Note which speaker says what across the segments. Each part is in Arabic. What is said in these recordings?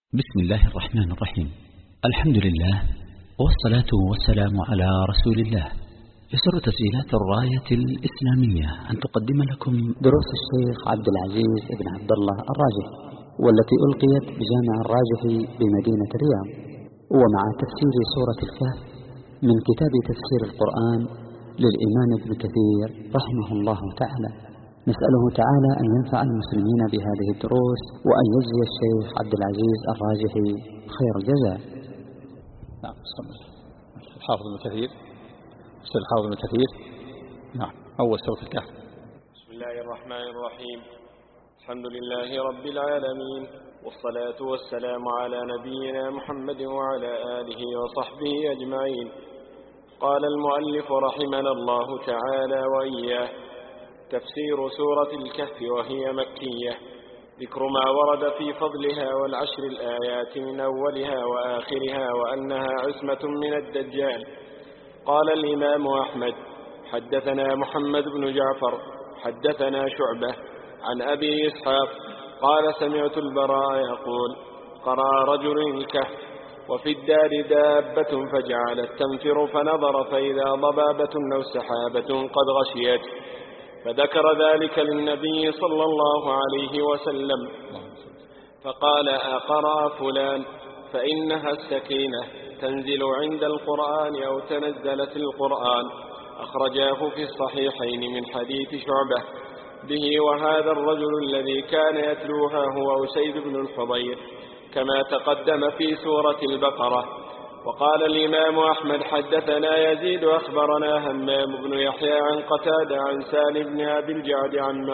Speaker 1: بسم الله الرحمن الرحيم. الحمد لله والصلاة والسلام على رسول الله. يسر تسجيلات الراية الإسلامية أن تقدم لكم دروس الشيخ عبد العزيز بن عبد الله الراجحي، والتي ألقيت بجامع الراجحي بمدينة الرياض، ومع تفسير سورة الكهف من كتاب تفسير القرآن للإمام ابن كثير رحمه الله تعالى. نسأله تعالى أن ينفع المسلمين بهذه الدروس، وأن يجزي الشيخ عبد العزيز الراجحي خير الجزاء.
Speaker 2: نعم. الحافظ ابن كثير، الحافظ ابن كثير. نعم. أول سورة الكهف.
Speaker 3: بسم الله الرحمن الرحيم. الحمد لله رب العالمين، والصلاة والسلام على نبينا محمد وعلى آله وصحبه أجمعين. قال المؤلف رحمنا الله تعالى وإياه: تفسير سورة الكهف وهي مكية. ذكر ما ورد في فضلها والعشر الآيات من أولها وآخرها، وأنها عصمة من الدجال. قال الإمام أحمد: حدثنا محمد بن جعفر حدثنا شعبة عن أبي إسحاق قال: سمعت البراء يقول: قرأ رجل الكهف وفي الدار دابة فجعلت تنفر، فنظر فإذا ضبابة أو سحابة قد غشيت، فذكر ذلك للنبي صلى الله عليه وسلم، فقال: أقرأ فلان؟ فإنها السكينة تنزل عند القرآن أو تنزلت القرآن. أخرجاه في الصحيحين من حديث شعبة به. وهذا الرجل الذي كان يتلوها هو أسيد بن الحضير، كما تقدم في سورة البقرة. وقال الإمام أحمد: حدثنا يزيد أخبرنا همام بن يحيى عن قتادة عن سالم بن أبي الجعد عن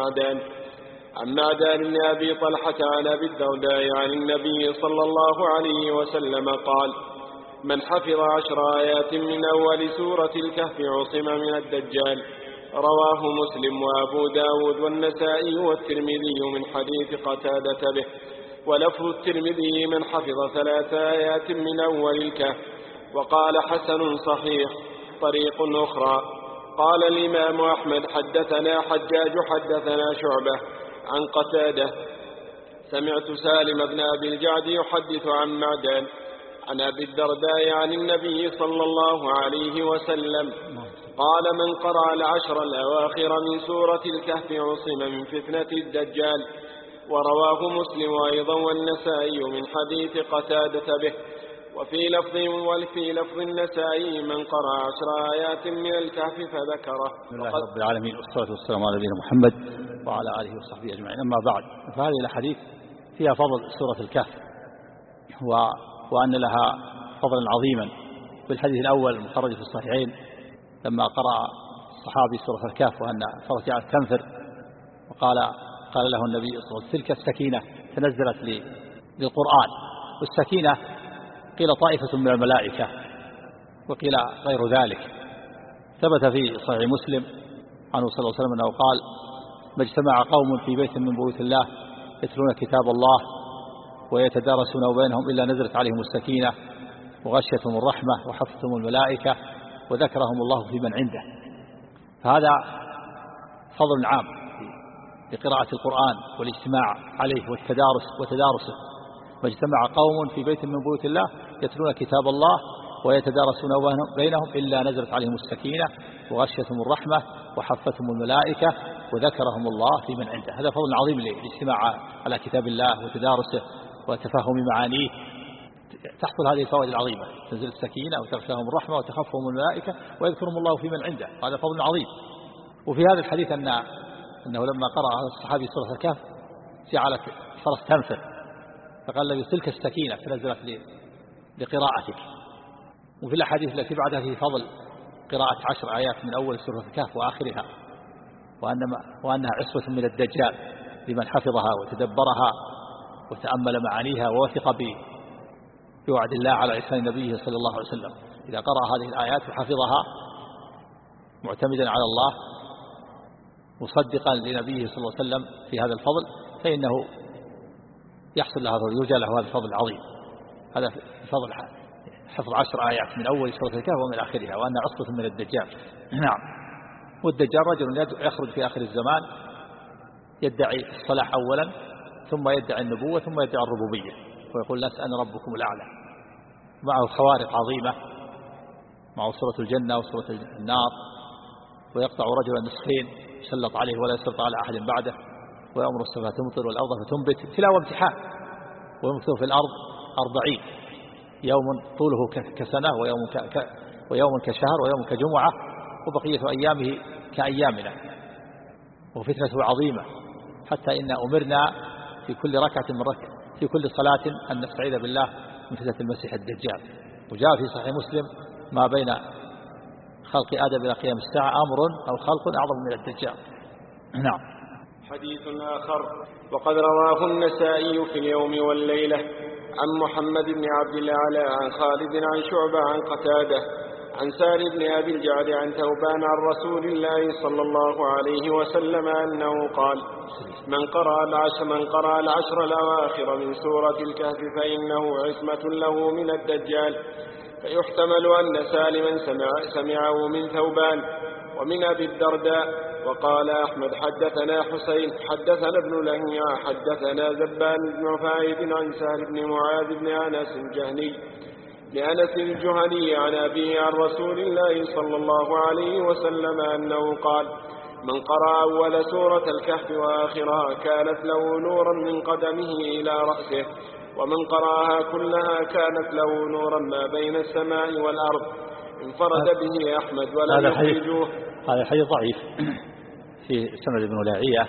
Speaker 3: معدان بن أبي طلحة عن أبي الدرداء عن النبي صلى الله عليه وسلم قال: من حفظ 10 آيات من أول سورة الكهف عصم من الدجال. رواه مسلم وأبو داود والنسائي والترمذي من حديث قتادة به. ولفظ الترمذي: من حفظ 3 آيات من أول الكهف. وقال: حسن صحيح. طريق أخرى. قال الإمام أحمد: حدثنا حجاج حدثنا شعبة عن قتادة سمعت سالم بن أبي الجعد يحدث عن معدان عن أبي الدرداء عن النبي صلى الله عليه وسلم قال: من قرأ 10 الأواخر من سورة الكهف عصم من فتنة الدجال. ورواه مسلم أيضا والنسائي من حديث قتادة به. وفي لفظ النسائي: من قرأ 10 آيات من الكهف فذكره.
Speaker 2: بسم الله رب العالمين، والصلاة والسلام على نبينا محمد وعلى آله وصحبه أجمعين. أما بعد، فهذه الأحاديث فيها فضل سورة الكهف، وأن لها فضلا عظيما. في الحديث الأول المخرج في الصحيحين لما قرأ الصحابي سورة الكهف وأن فرس جعلت تنفر، قال له النبي صلى الله عليه وسلم: تلك السكينة تنزلت للقرآن. والسكينة قيل طائفة من الملائكة، وقيل غير ذلك. ثبت في صحيح مسلم عنه صلى الله عليه وسلم أنه قال: ما اجتمع قوم في بيت من بيوت الله يتلون كتاب الله ويتدارسون بينهم إلا نزلت عليهم السكينة وغشيتهم الرحمة وحفتهم الملائكة وذكرهم الله في من عنده. فهذا فضل عام لقراءة القرآن والاجتماع عليه وتدارسه. ما اجتمع قوم في بيت من بيوت الله يتلون كتاب الله ويتدارسون بينهم إلا نزلت عليهم السكينة وغشيتهم الرحمة وحفتهم الملائكة وذكرهم الله في من عنده. هذا فضل عظيم للاجتماع على كتاب الله وتدارسه وتفهم معانيه. تحصل هذه الفوائد العظيمة: تنزل السكينة وتغشاهم الرحمة وتخفهم الملائكة ويذكرهم الله في من عنده. هذا فضل عظيم. وفي هذا الحديث أنه لما قرأ الصحابي سورة الكهف جعلت فرس تنفر، فقال له: تلك السكينة تنزلت لقراءتك. وفي الأحاديث التي بعدها في فضل قراءة 10 آيات من أول سورة الكهف وآخرها، وأنها عصمة من الدجال لمن حفظها وتدبرها وتأمل معانيها ووثق بوعد الله على لسان نبيه صلى الله عليه وسلم. إذا قرأ هذه الآيات وحفظها معتمدا على الله مصدقا لنبيه صلى الله عليه وسلم في هذا الفضل، فإنه يحصل له يرجى له هذا الفضل العظيم. هذا فضل حفظ 10 آيات من أول سورة الكهف ومن آخرها، وأن عصمة من الدجال. نعم. والدجال رجل يخرج في آخر الزمان يدعي الصلاح أولا، ثم يدعي النبوة، ثم يدعي الربوبية. ويقول لس أنا ربكم الأعلى. معه خوارق عظيمة، معه سورة الجنة وسورة النار، ويقطع رجلا نصفين يسلط عليه ولا يسلط على أحد بعده، ويأمر السماء تمطر والأرض فتنبت. تلاوة امتحان. ويمكث في الأرض 40 يوم طوله كسنة ويوم كشهر ويوم كجمعة وبقية أيامه كأيامنا. وفتنته عظيمة حتى إن أمرنا في كل ركعة في كل صلاة أن نستعيذ بالله من فتنة المسيح الدجال. وجاء في صحيح مسلم ما بين خلق آدم إلى قيام الساعة أمر أو خلق أعظم من الدجال. نعم.
Speaker 3: حديث آخر وقد رواه النسائي في اليوم والليلة عن محمد بن عبد الأعلى عن خالد عن شعبة عن قتادة عن سالم بن أبي الجعد عن ثوبان عن رسول الله صلى الله عليه وسلم أنه قال: من قرأ العشر الأواخر من سورة الكهف فإنه عصمة له من الدجال. فيحتمل أن سالما سمعه من ثوبان ومن أبي الدرداء. وقال أحمد: حدثنا حسين حدثنا ابن لهيعة حدثنا زبان بن فايد عن سهل بن معاذ بن أنس الجهني لأنس الجهني عن أبيه عن رسول الله صلى الله عليه وسلم أنه قال: من قرأ أول سورة الكهف وآخرها كانت له نورا من قدمه إلى رأسه، ومن قرأها كلها كانت له نورا ما بين السماء والأرض. انفرد به أحمد ولم يخرجوه.
Speaker 2: هذا الحديث ضعيف في سند ابن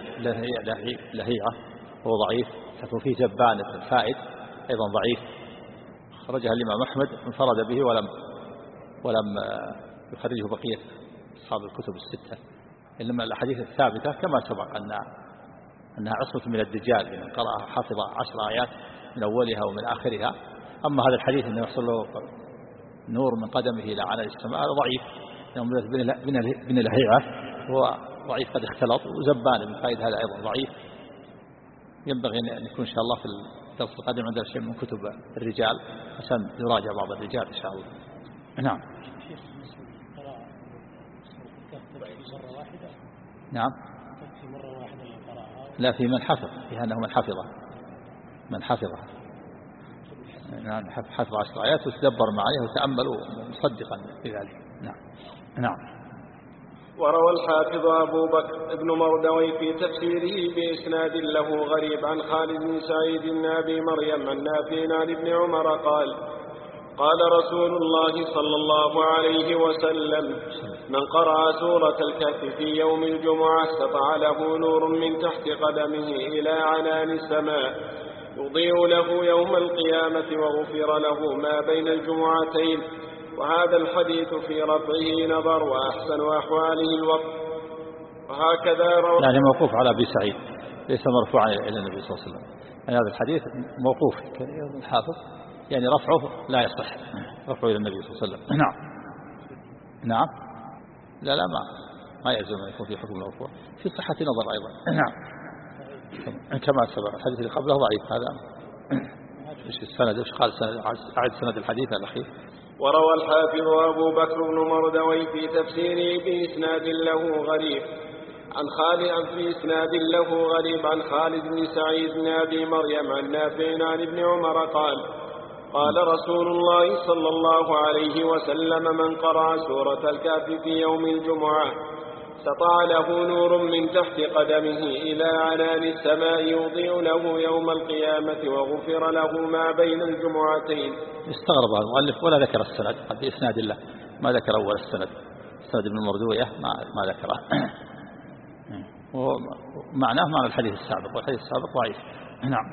Speaker 2: لهيعة هو ضعيف. حتى فيه زبان بن فائد أيضا ضعيف، خرجها الإمام أحمد انفرد به ولم يخرجه بقية أصحاب الكتب الستة. إنما الأحاديث الثابتة كما سبق أنها عصمة من الدجال لمن قرأها حفظ 10 آيات من أولها ومن آخرها. أما هذا الحديث أنه يحصل له نور من قدمه إلى عنان السماء هذا ضعيف. بن لهيعة هو ضعيف قد اختلط، وزبان بن فايد هذا أيضا ضعيف. ينبغي أن يكون إن شاء الله في الدرس القادم عندنا شيء من كتب الرجال عشان يراجع بعض الرجال إن شاء الله. نعم. نعم. لا، في من حفظ، في أنه من حفظها يعني حفظ 10 آيات وتدبر معها وتأمل مصدقا بذلك. نعم.
Speaker 3: وروى الحافظ أبو بكر بن مردوي في تفسيره بإسناد له غريب عن خالد بن سعيد بن أبي مريم عن نافع عن ابن عمر قال: قال رسول الله صلى الله عليه وسلم: من قرأ سورة الكهف في يوم الجمعة سطع له نور من تحت قدمه إلى عنان السماء يضيء له يوم القيامة وغفر له ما بين الجمعتين. وهذا الحديث في رفعه نظر وأحسن أحواله الوقت. وهكذا روى
Speaker 2: يعني موقوف على أبي سعيد ليس مرفوعا إلى النبي صلى الله عليه وسلم. يعني هذا الحديث موقوف الحافظ، يعني رفعه لا يصح رفعه إلى النبي صلى الله عليه وسلم. نعم. لا ما يلزم أن يكون في حكم مرفوع، في صحة نظر أيضا. نعم. كما سبق الحديث اللي قبله ضعيف. هذا ايش السند؟ ايش قال السند؟ أعد سند الحديث الأخير.
Speaker 3: وروى الحافظ أبو بكر بن مردوي في تفسيره بإسناد له غريب عن خالد بن سعيد بن أبي مريم عن نافع عن ابن عمر قال: قال رسول الله صلى الله عليه وسلم: من قرأ سورة الكهف في يوم الجمعة سطع له نور من تحت قدمه إلى عنان السماء يضيء له يوم القيامة وغفر له ما بين الجمعتين.
Speaker 2: استغرب المؤلف ولا ذكر السند بإسناد الله، ما ذكر أول السند ابن المردوية ما ذكره. ومعناه معنى الحديث السابق، والحديث السابق ضعيف. نعم.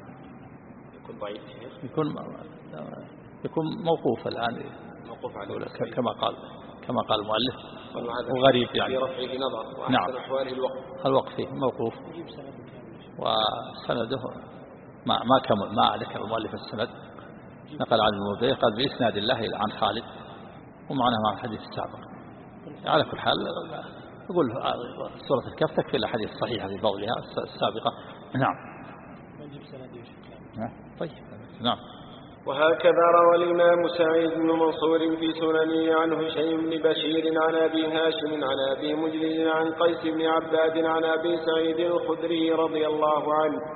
Speaker 2: يكون موقوف الآن،
Speaker 3: موقوف عليه
Speaker 2: كما قال المؤلف، وغريب يعني
Speaker 3: في رفعه نظر وأحسن
Speaker 2: نعم.
Speaker 3: أحواله
Speaker 2: الوقف فيه موقوف، وسنده ما كمل، ما ذكر المؤلف السند، نقل عن المردوية قال بإسناد الله عن خالد، ومعناه مع الحديث السابق. على كل حال يقول سورة الكهف تكفي الأحاديث الصحيحة في فضلها السابقة. نعم. طيب. نعم.
Speaker 3: وهكذا روى الإمام سعيد بن منصور في سننه عن هشيم بن بشير عن أبي هاشم عن أبي مجلد عن قيس بن عباد عن أبي سعيد الخدري رضي الله عنه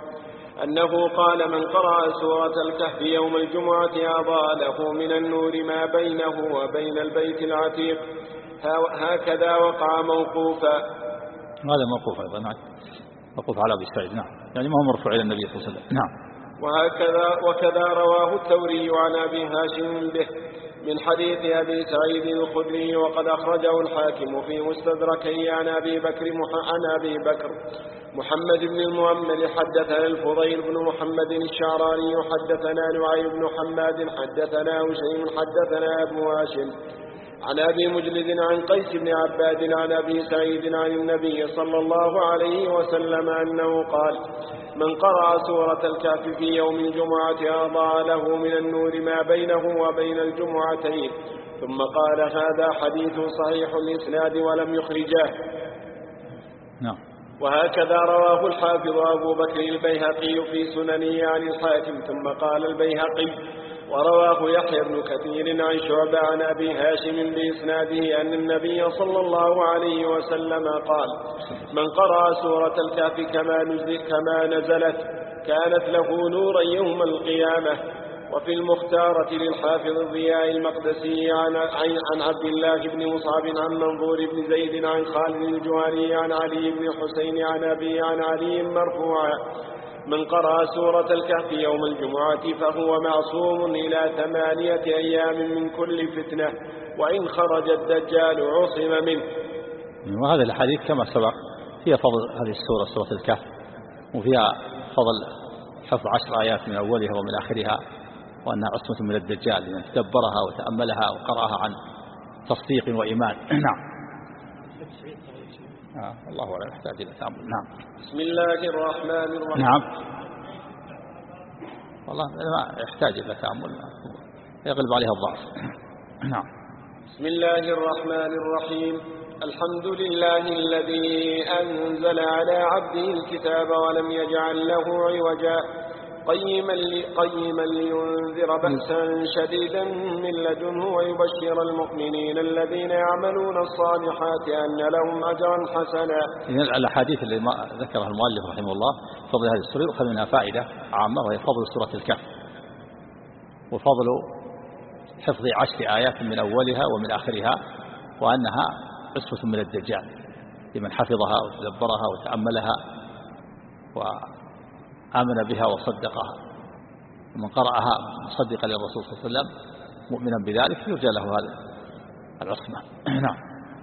Speaker 3: أنه قال: من قرأ سورة الكهف يوم الجمعة أضاء له من النور ما بينه وبين البيت العتيق. هكذا وقع موقوفا.
Speaker 2: هذا موقوف أيضا، نعم، موقوف على أبي سعيد، نعم، يعني ما هو مرفوع إلى النبي صلى الله عليه وسلم. نعم.
Speaker 3: وكذا رواه الثوري عن أبي هاشم به من حديث أبي سعيد الخدري، وقد أخرجه الحاكم في مستدركه عن أبي بكر محمد بن المؤمل حدثنا الفضيل بن محمد الشعراني حدثنا نعيم بن حماد حدثنا هشيم حدثنا أبو هاشم عن أبي مجلد عن قيس بن عباد عن أبي سعيد عن النبي صلى الله عليه وسلم أنه قال: من قرأ سورة الكهف في يوم الجمعة أضاء له من النور ما بينه وبين الجمعتين. ثم قال: هذا حديث صحيح الإسناد ولم يخرجاه.
Speaker 2: نعم.
Speaker 3: وهكذا رواه الحافظ أبو بكر البيهقي في سننه عن الحاكم. ثم قال البيهقي: ورواه يحيى بن كثير عن شعبة عن أبي هاشم بإسناده أن النبي صلى الله عليه وسلم قال: من قرأ سورة الكهف كما نزلت كانت له نورا يوم القيامة. وفي المختارة للحافظ الضياء المقدسي عن عبد الله بن مصعب عن منظور بن زيد عن خالد الجهني عن علي بن حسين عن أبي عن علي مرفوعا: من قرأ سورة الكهف يوم الجمعة فهو معصوم إلى 8 أيام من كل فتنة، وإن خرج الدجال عصم منه.
Speaker 2: وهذا الحديث كما سبق فيها فضل هذه السورة، سورة الكهف، وفيها فضل حفظ 10 آيات من أولها ومن آخرها، وأنها عصمة من الدجال لمن تدبرها وتأملها وقرأها عن تصديق وإيمان. نعم. الله ولا يحتاج إلى تأمل. نعم.
Speaker 3: بسم الله الرحمن الرحيم.
Speaker 2: نعم. والله ما يحتاج إلى تأمل، يغلب عليها الضعف. نعم.
Speaker 3: بسم الله الرحمن الرحيم. الحمد لله الذي أنزل على عبده الكتاب ولم يجعل له عوجا قيما لينذر بأسا شديدا من لدنه ويبشر المؤمنين الذين يعملون الصالحات أن لهم أجرا حسنا.
Speaker 2: الأحاديث اللي ذكرها المؤلف رحمه الله فضل هذه السورة يؤخذ منها فائدة عامة، وهي فضل سورة الكهف، وفضل حفظ 10 آيات من أولها ومن آخرها، وأنها عصمة من الدجال لمن حفظها وتدبرها وتأملها وآمن بها وصدقها. ومن قرأها مصدقا للرسول صلى الله عليه وسلم مؤمنا بذلك يرجى له هذا العصمة. نعم.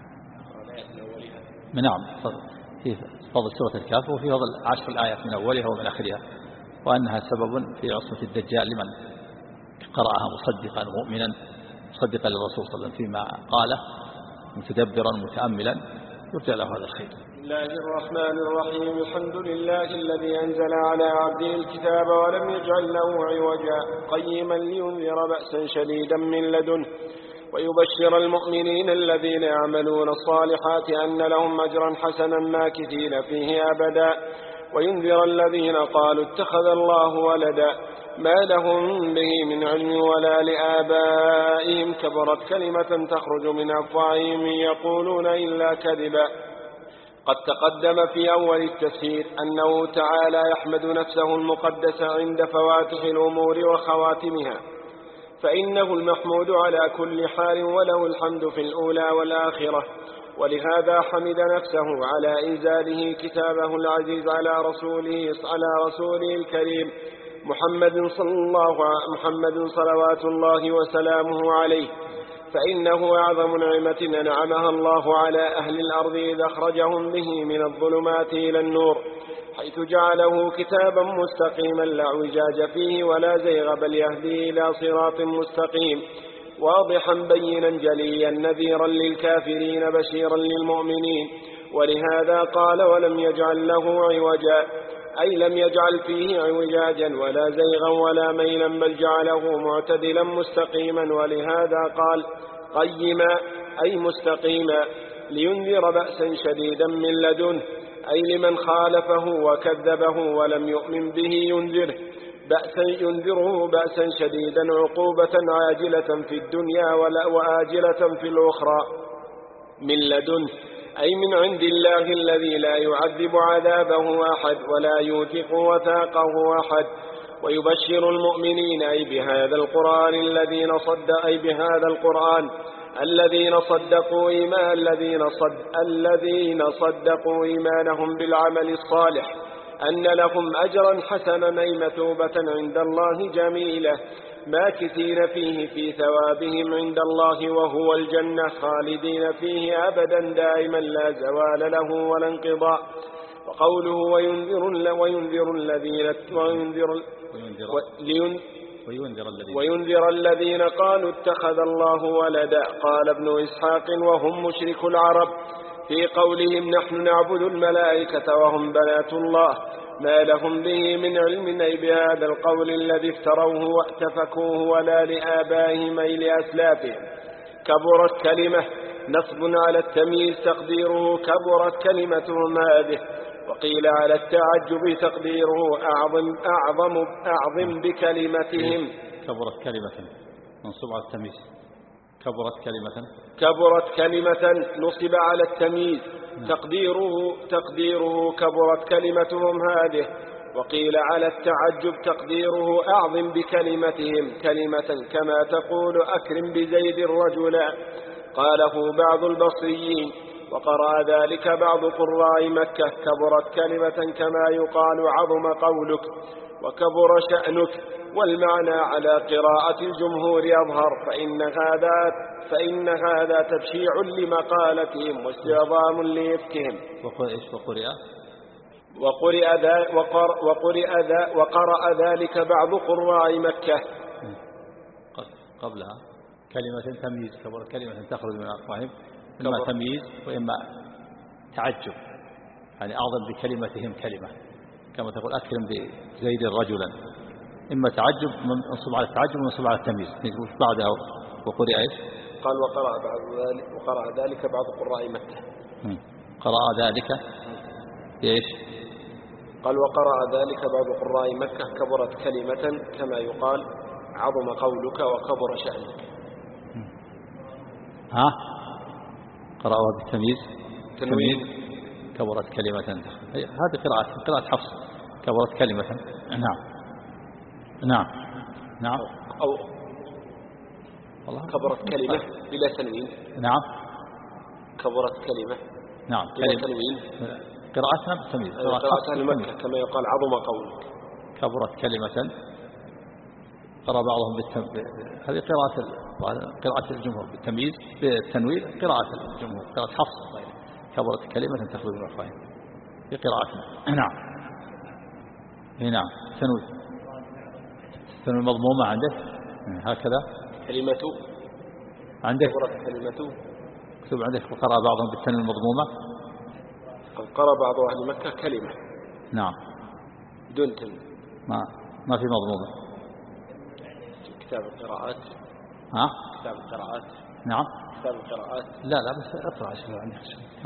Speaker 2: في فضل سورة الكهف وفي فضل 10 آيات من أولها ومن آخرها، وأنها سبب في عصمة الدجال لمن قرأها مصدقا مؤمنا مصدقا للرسول صلى الله عليه وسلم فيما قاله متدبرا متأملا يرجى له هذا الخير.
Speaker 3: بسم الله الرحمن الرحيم. الحمد لله الذي أنزل على عبده الكتاب ولم يجعل له عوجا قيما لينذر بأسا شديدا من لدنه ويبشر المؤمنين الذين يعملون الصالحات أن لهم أجرا حسنا ماكثين فيه أبدا وينذر الذين قالوا اتخذ الله ولدا ما لهم به من علم ولا لآبائهم كبرت كلمة تخرج من أفواههم يقولون إلا كذبا. قد تقدم في أول التفسير أنه تعالى يحمد نفسه المقدسة عند فواتح الأمور وخواتمها، فإنه المحمود على كل حال وله الحمد في الأولى والآخرة، ولهذا حمد نفسه على إنزاله كتابه العزيز على رسوله الكريم محمد صلوات الله وسلامه عليه، فإنه أعظم نعمة أنعمها الله على أهل الأرض إذ أخرجهم به من الظلمات إلى النور، حيث جعله كتابا مستقيما لا اعوجاج فيه ولا زيغ بل يهدي إلى صراط مستقيم واضحا بينا جليا نذيرا للكافرين بشيرا للمؤمنين. ولهذا قال ولم يجعل له عوجا، أي لم يجعل فيه عوجاجا ولا زيغا ولا ميلا بل جعله معتدلا مستقيما. ولهذا قال قيما أي مستقيما لينذر بأسا شديدا من لدنه، أي لمن خالفه وكذبه ولم يؤمن به ينذره بأسا شديدا عقوبة عاجلة في الدنيا وآجلة في الأخرى من لدنه، أي من عند الله الذي لا يعذب عذابه أحد ولا يوثق وثاقه أحد، ويبشر المؤمنين أي بهذا القرآن الذين صدقوا إيمانهم بالعمل الصالح أن لهم أجرا حسنا أي مثوبة عند الله جميلة ماكثين فيه في ثوابهم عند الله وهو الجنة خالدين فيه أبدا دائما لا زوال له ولا انقضاء. وقوله وينذر الذين قالوا اتخذ الله ولدا. قال ابن إسحاق وهم مشرك العرب في قولهم نحن نعبد الملائكة وهم بنات الله ما لهم به من علم أي بهذا القول الذي افتروه واتفكوه ولا لآبائهم أي لأسلافهم. كبرت كلمة نصب على التمييز تقديره كبرت كلمتهم هذه، وقيل على التعجب تقديره أعظم بكلمتهم.
Speaker 2: كبرت كلمة منصوب على التمييز
Speaker 3: كبرت كلمة نصب على التمييز تقديره كبرت كلمتهم هذه، وقيل على التعجب تقديره أعظم بكلمتهم كلمة كما تقول أكرم بزيد رجلا. قاله بعض البصريين وقرأ ذلك بعض قراء مكة كبرت كلمة كما يقال عظم قولك وكبر شأنك، والمعنى على قراءة الجمهور أظهر فإن هذا تبشيع لمقالتهم واستعظام لإفكهم. وقرأ ذلك بعض قراء مكة.
Speaker 2: قبلها كلمة تمييز كبرت كلمة تخرج من أفواههم، إما تمييز وإما تعجب، يعني أعظم بكلمتهم كلمة كما تقول أكرم بزيد رجلا، إما تعجب منصوب على التعجب ومنصوب على التمييز. نقول بعدها وقرئ إيش؟
Speaker 3: قال وقرأ ذلك بعض قراء مكة.
Speaker 2: قرأ ذلك إيش؟
Speaker 3: قال وقرأ ذلك بعض قراء مكة كبرت كلمة كما يقال عظم قولك وكبر شأنك.
Speaker 2: قرأوا بالتمييز
Speaker 3: تنوين
Speaker 2: كبرت كلمة. هذه قراءة حفص كبرت كلمة. نعم
Speaker 3: أو كبرت كلمة بلا تنوين.
Speaker 2: نعم
Speaker 3: كبرت كلمة بلا تنوين.
Speaker 2: قراءتنا بالتمييز
Speaker 3: قراءة أهل مكة كما يقال عظم قولك.
Speaker 2: كبرت كلمة قرأ بعضهم هذه قراءة الجمهور بالتمييز بالتنوين. قراءة الجمهور قراءة حفص كبرت كلمة تخرج من أفواههم في قراءتنا. نعم تنوين مضمومة عندك هكذا
Speaker 3: كلمة
Speaker 2: عندك
Speaker 3: كبرت كلمة
Speaker 2: اكتب عندك. وقرأ بعضهم بالتنوين المضمومة.
Speaker 3: قرأ بعض أهل مكة كلمة
Speaker 2: نعم
Speaker 3: دون تنوين
Speaker 2: ما في مضمومة.
Speaker 3: كتاب القراءات كتاب القراءات.
Speaker 2: نعم
Speaker 3: كتاب القراءات.
Speaker 2: لا بس اقرأ شوف عندك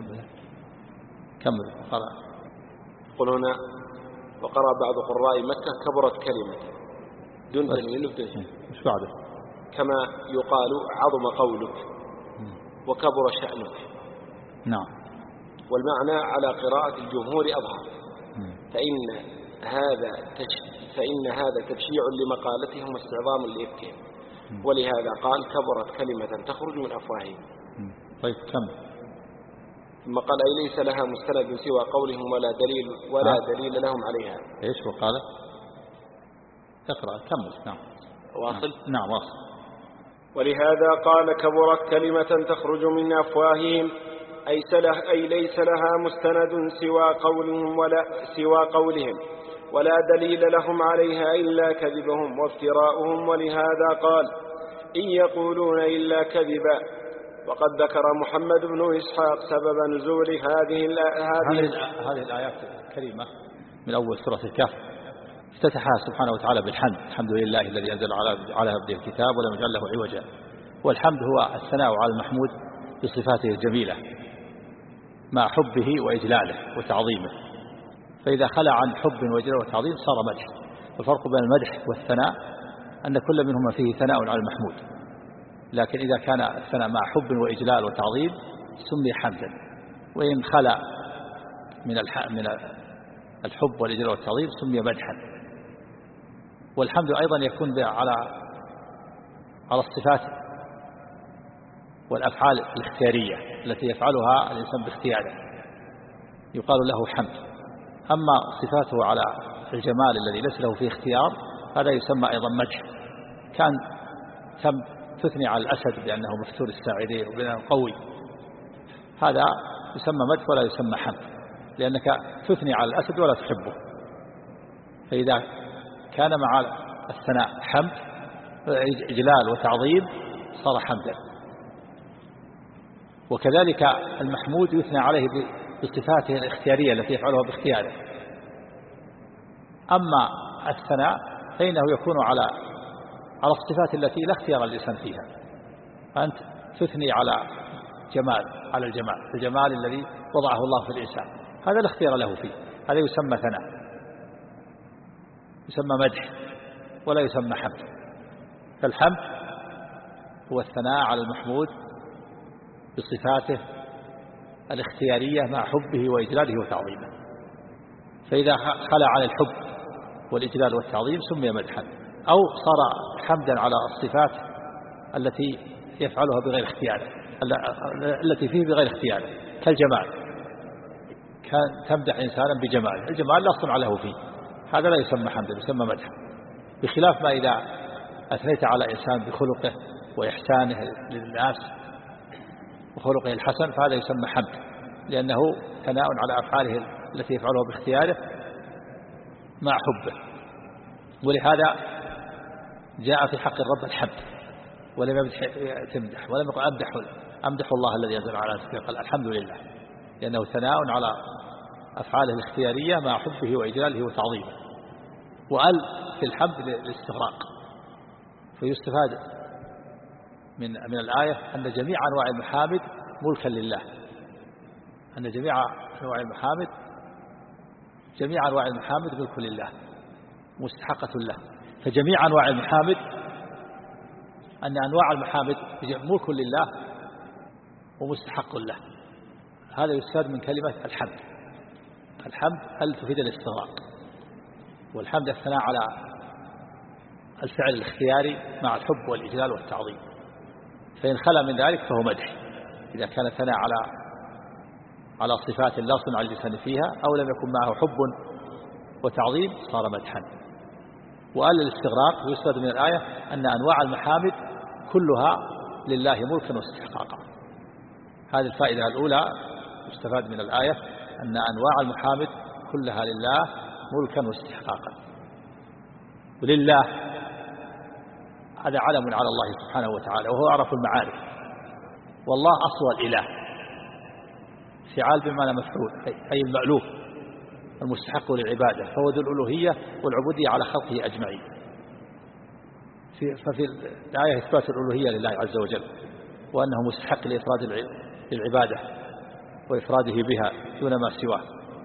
Speaker 2: كمل.
Speaker 3: قل هنا وقرأ بعض قراء مكة كبرت كلمة دون تنوين وبدون
Speaker 2: مش بعده
Speaker 3: كما يقال عظم قولك وكبر شأنك.
Speaker 2: نعم
Speaker 3: والمعنى على قراءة الجمهور أظهر، فإن هذا تبشيع لمقالتهم واستعظام لإفكهم، ولهذا قال كبرت كلمة تخرج من أفواههم.
Speaker 2: طيب كم.
Speaker 3: ثم قال أي ليس لها مستند سوى قولهم ولا دليل لهم عليها.
Speaker 2: إيش وقال؟ اقرأ كمل. نعم
Speaker 3: واصل.
Speaker 2: نعم واصل.
Speaker 3: ولهذا قال كبرت كلمة تخرج من أفواههم أي ليس لها مستند سوى قولهم ولا دليل لهم عليها إلا كذبهم وافتراؤهم. ولهذا قال إن يقولون إلا كذبا. وقد ذكر محمد بن إسحاق سبب نزول هذه
Speaker 2: الآيات الكريمة من أول سورة الكهف. افتتحها سبحانه وتعالى بالحمد. الحمد لله الذي أنزل على عبده الكتاب ولم يجعل له عوجا. والحمد هو الثناء على المحمود بصفاته الجميلة مع حبه وإجلاله وتعظيمه. فإذا خلع عن حب وإجلال وتعظيم صار مدح. الفرق بين المدح والثناء أن كل منهما فيه ثناء على المحمود، لكن إذا كان الثناء مع حب وإجلال وتعظيم سمي حمدا. وإن خلا من الحب والإجلال والتعظيم سمي مدحا. والحمد أيضا يكون على الصفات والأفعال الاختيارية التي يفعلها الإنسان باختياره يقال له حمد. أما صفاته على الجمال الذي ليس له فيه اختيار هذا يسمى أيضا مدح. كان تثني على الأسد بأنه مفتول الساعدين وبأنه قوي، هذا يسمى مدح ولا يسمى حمد، لأنك تثني على الأسد ولا تحبه. فإذا كان مع الثناء حمد إجلال وتعظيم صار حمدا. وكذلك المحمود يثنى عليه بصفاته الاختيارية التي يفعلها باختياره. أما الثناء فإنه يكون على الصفات التي لا اختيار الإنسان فيها، فأنت تثني على الجمال الذي وضعه الله في الإنسان، هذا لا اختيار له فيه، هذا يسمى ثناء، يسمى مدح ولا يسمى حمد. فالحمد هو الثناء على المحمود بصفاته الاختيارية مع حبه وإجلاله وتعظيمه. فإذا خلى عن الحب والإجلال والتعظيم سمي مدحا، أو صار حمدا على الصفات التي يفعلها بغير اختياره، التي فيه بغير اختياره، كالجمال، كان تمدح إنسانا بجماله، الجمال لا صنع له فيه، هذا لا يسمى حمدا، يسمى مدحا. بخلاف ما إذا أثنيت على إنسان بخلقه وإحسانه للناس وخلقه الحسن فهذا يسمى حمد، لأنه ثناء على أفعاله التي يفعلها باختياره مع حبه. ولهذا جاء في حق الرب الحمد، ولم تمدح، ولم يقل أمدح الله الذي ينزل على نفسه، قال الحمد لله، لأنه ثناء على أفعاله الاختيارية مع حبه وإجلاله وتعظيمه. وقال في الحمد للاستغراق، فيستفاد من الآية أن جميع أنواع المحامد ملكا لله، أن جميع أنواع المحامد ملك لله مستحقة له. فجميع أنواع المحامد، أن أنواع المحامد ملك لله ومستحق له، هذا يستفاد من كلمة الحمد. الحمد هل تفيد الاستغراق، والحمد الثناء على الفعل الاختياري مع الحب والإجلال والتعظيم، فإن خلا من ذلك فهو مدح. إذا كان الثناء على صفات لا صنع اللسان فيها أو لم يكن معه حب وتعظيم صار مدحا. وقال الاستغراق يستفاد من الآية أن أنواع المحامد كلها لله ملكا واستحقاقا. هذه الفائدة الأولى يستفاد من الآية أن أنواع المحامد كلها لله ملكا واستحقاقا. ولله هذا علم على الله سبحانه وتعالى، وهو أعرف المعارف، والله أصل الإله، فعال بمعنى مفعول، أي المألوف المستحق للعبادة، فهو ذو الألوهية والعبودية على خلقه أجمعين. ففي الآية إثبات الألوهية لله عز وجل، وأنه مستحق لإفراد العبادة وإفراده بها دون ما سواه،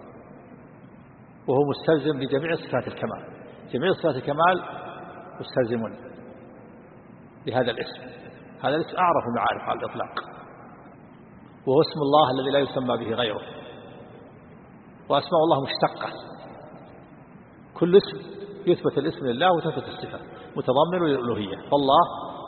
Speaker 2: وهو مستلزم لجميع صفات الكمال. جميع صفات الكمال مستلزمون لهذا الاسم. هذا الاسم أعرف المعارف على الإطلاق، وهو اسم الله الذي لا يسمى به غيره، وأسماء الله مشتقة، كل اسم يثبت الاسم لله وتثبت الصفة، متضمن للألوهية. فالله